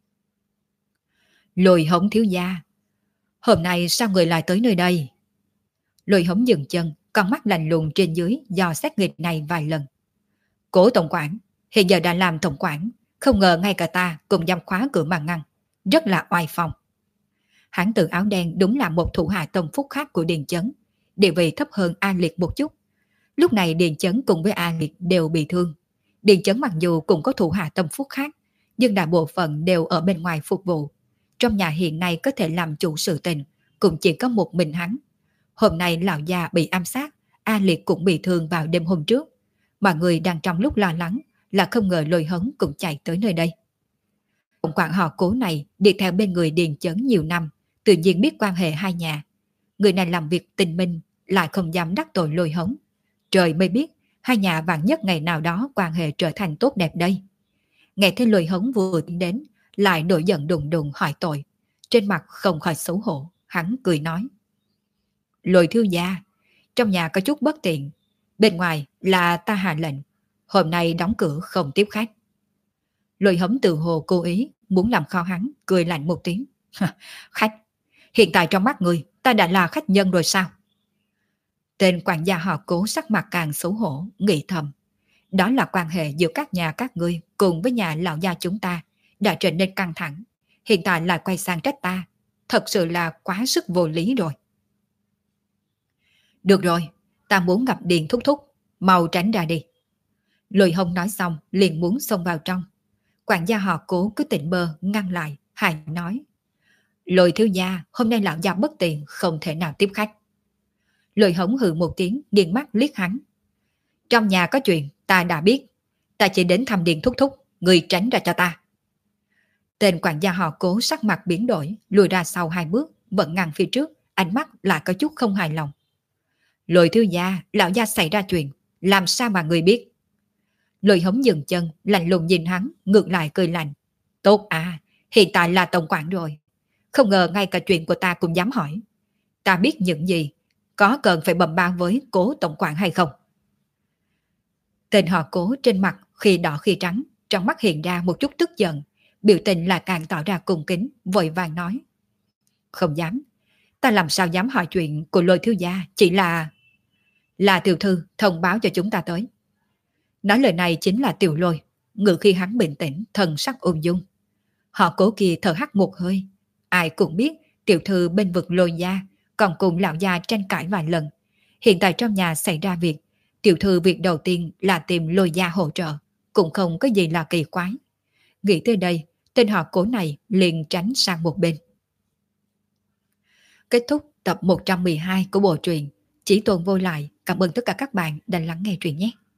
Lôi Hống thiếu gia, hôm nay sao người lại tới nơi đây? Lôi Hống dừng chân, con mắt lạnh lùng trên dưới dò xét người này vài lần. Cố tổng quản, hiện giờ đã làm tổng quản, không ngờ ngay cả ta cùng dám khóa cửa mà ngăn, rất là oai phong. Hán tử áo đen đúng là một thủ hạ tâm phúc khác của Điền Chấn, địa vị thấp hơn A Liệt một chút. Lúc này Điền Chấn cùng với A Liệt đều bị thương. Điền Chấn mặc dù cũng có thủ hạ tâm phúc khác, nhưng đại bộ phận đều ở bên ngoài phục vụ. Trong nhà hiện nay có thể làm chủ sự tình, cũng chỉ có một mình hắn. Hôm nay lão già bị ám sát, A Liệt cũng bị thương vào đêm hôm trước. Mọi người đang trong lúc lo lắng là không ngờ Lôi Hống cũng chạy tới nơi đây. Tổng quản họ Cố này đi theo bên người Điền Chấn nhiều năm, tự nhiên biết quan hệ hai nhà. Người này làm việc tinh minh, lại không dám đắc tội Lôi Hống. Trời mới biết, hai nhà vạn nhất ngày nào đó quan hệ trở thành tốt đẹp đây. Nghe thấy Lôi Hống vừa tiến đến, lại nổi giận đùng đùng hỏi tội. Trên mặt không khỏi xấu hổ, hắn cười nói. Lôi thiếu gia, trong nhà có chút bất tiện, bên ngoài là ta hạ lệnh, hôm nay đóng cửa không tiếp khách. Lôi Hống tự hồ cố ý, muốn làm khó hắn, cười lạnh một tiếng. Khách, hiện tại trong mắt người, ta đã là khách nhân rồi sao? Tên quản gia họ Cố sắc mặt càng xấu hổ, nghĩ thầm. Đó là quan hệ giữa các nhà các ngươi cùng với nhà lão gia chúng ta đã trở nên căng thẳng. Hiện tại lại quay sang trách ta. Thật sự là quá sức vô lý rồi. Được rồi, ta muốn gặp Điền thúc thúc, mau tránh ra đi. Lôi Hồng nói xong liền muốn xông vào trong. Quản gia họ Cố cứ tỉnh bơ ngăn lại, hài nói. Lôi thiếu gia, hôm nay lão gia bất tiện, không thể nào tiếp khách. Lôi Hống hừ một tiếng, nghiêng mắt liếc hắn. Trong nhà có chuyện, ta đã biết. Ta chỉ đến thăm Điền thúc thúc, người tránh ra cho ta. Tên quản gia họ Cố sắc mặt biến đổi, lùi ra sau hai bước, vẫn ngăn phía trước, ánh mắt lại có chút không hài lòng. Lôi thiếu gia, lão gia xảy ra chuyện, làm sao mà người biết? Lôi Hống dừng chân, lạnh lùng nhìn hắn, ngược lại cười lạnh. Tốt à, hiện tại là tổng quản rồi. Không ngờ ngay cả chuyện của ta cũng dám hỏi. Ta biết những gì, có cần phải bẩm báo với Cố tổng quản hay không? Tên họ Cố trên mặt khi đỏ khi trắng, trong mắt hiện ra một chút tức giận, biểu tình là càng tỏ ra cung kính, vội vàng nói. Không dám, ta làm sao dám hỏi chuyện của Lôi thiếu gia, chỉ là tiểu thư thông báo cho chúng ta tới. Nói lời này chính là Tiểu Lôi, ngữ khi hắn bình tĩnh, thần sắc ung dung. Họ Cố kia thở hắt một hơi. Ai cũng biết tiểu thư bên vực Lôi gia, còn cùng lão gia tranh cãi vài lần. Hiện tại trong nhà xảy ra việc, tiểu thư việc đầu tiên là tìm Lôi gia hỗ trợ, cũng không có gì là kỳ quái. Nghĩ tới đây, tên họ Cố này liền tránh sang một bên. Kết thúc tập 112 của bộ truyện Chỉ Tồn Vô Lại. Cảm ơn tất cả các bạn đã lắng nghe truyện nhé.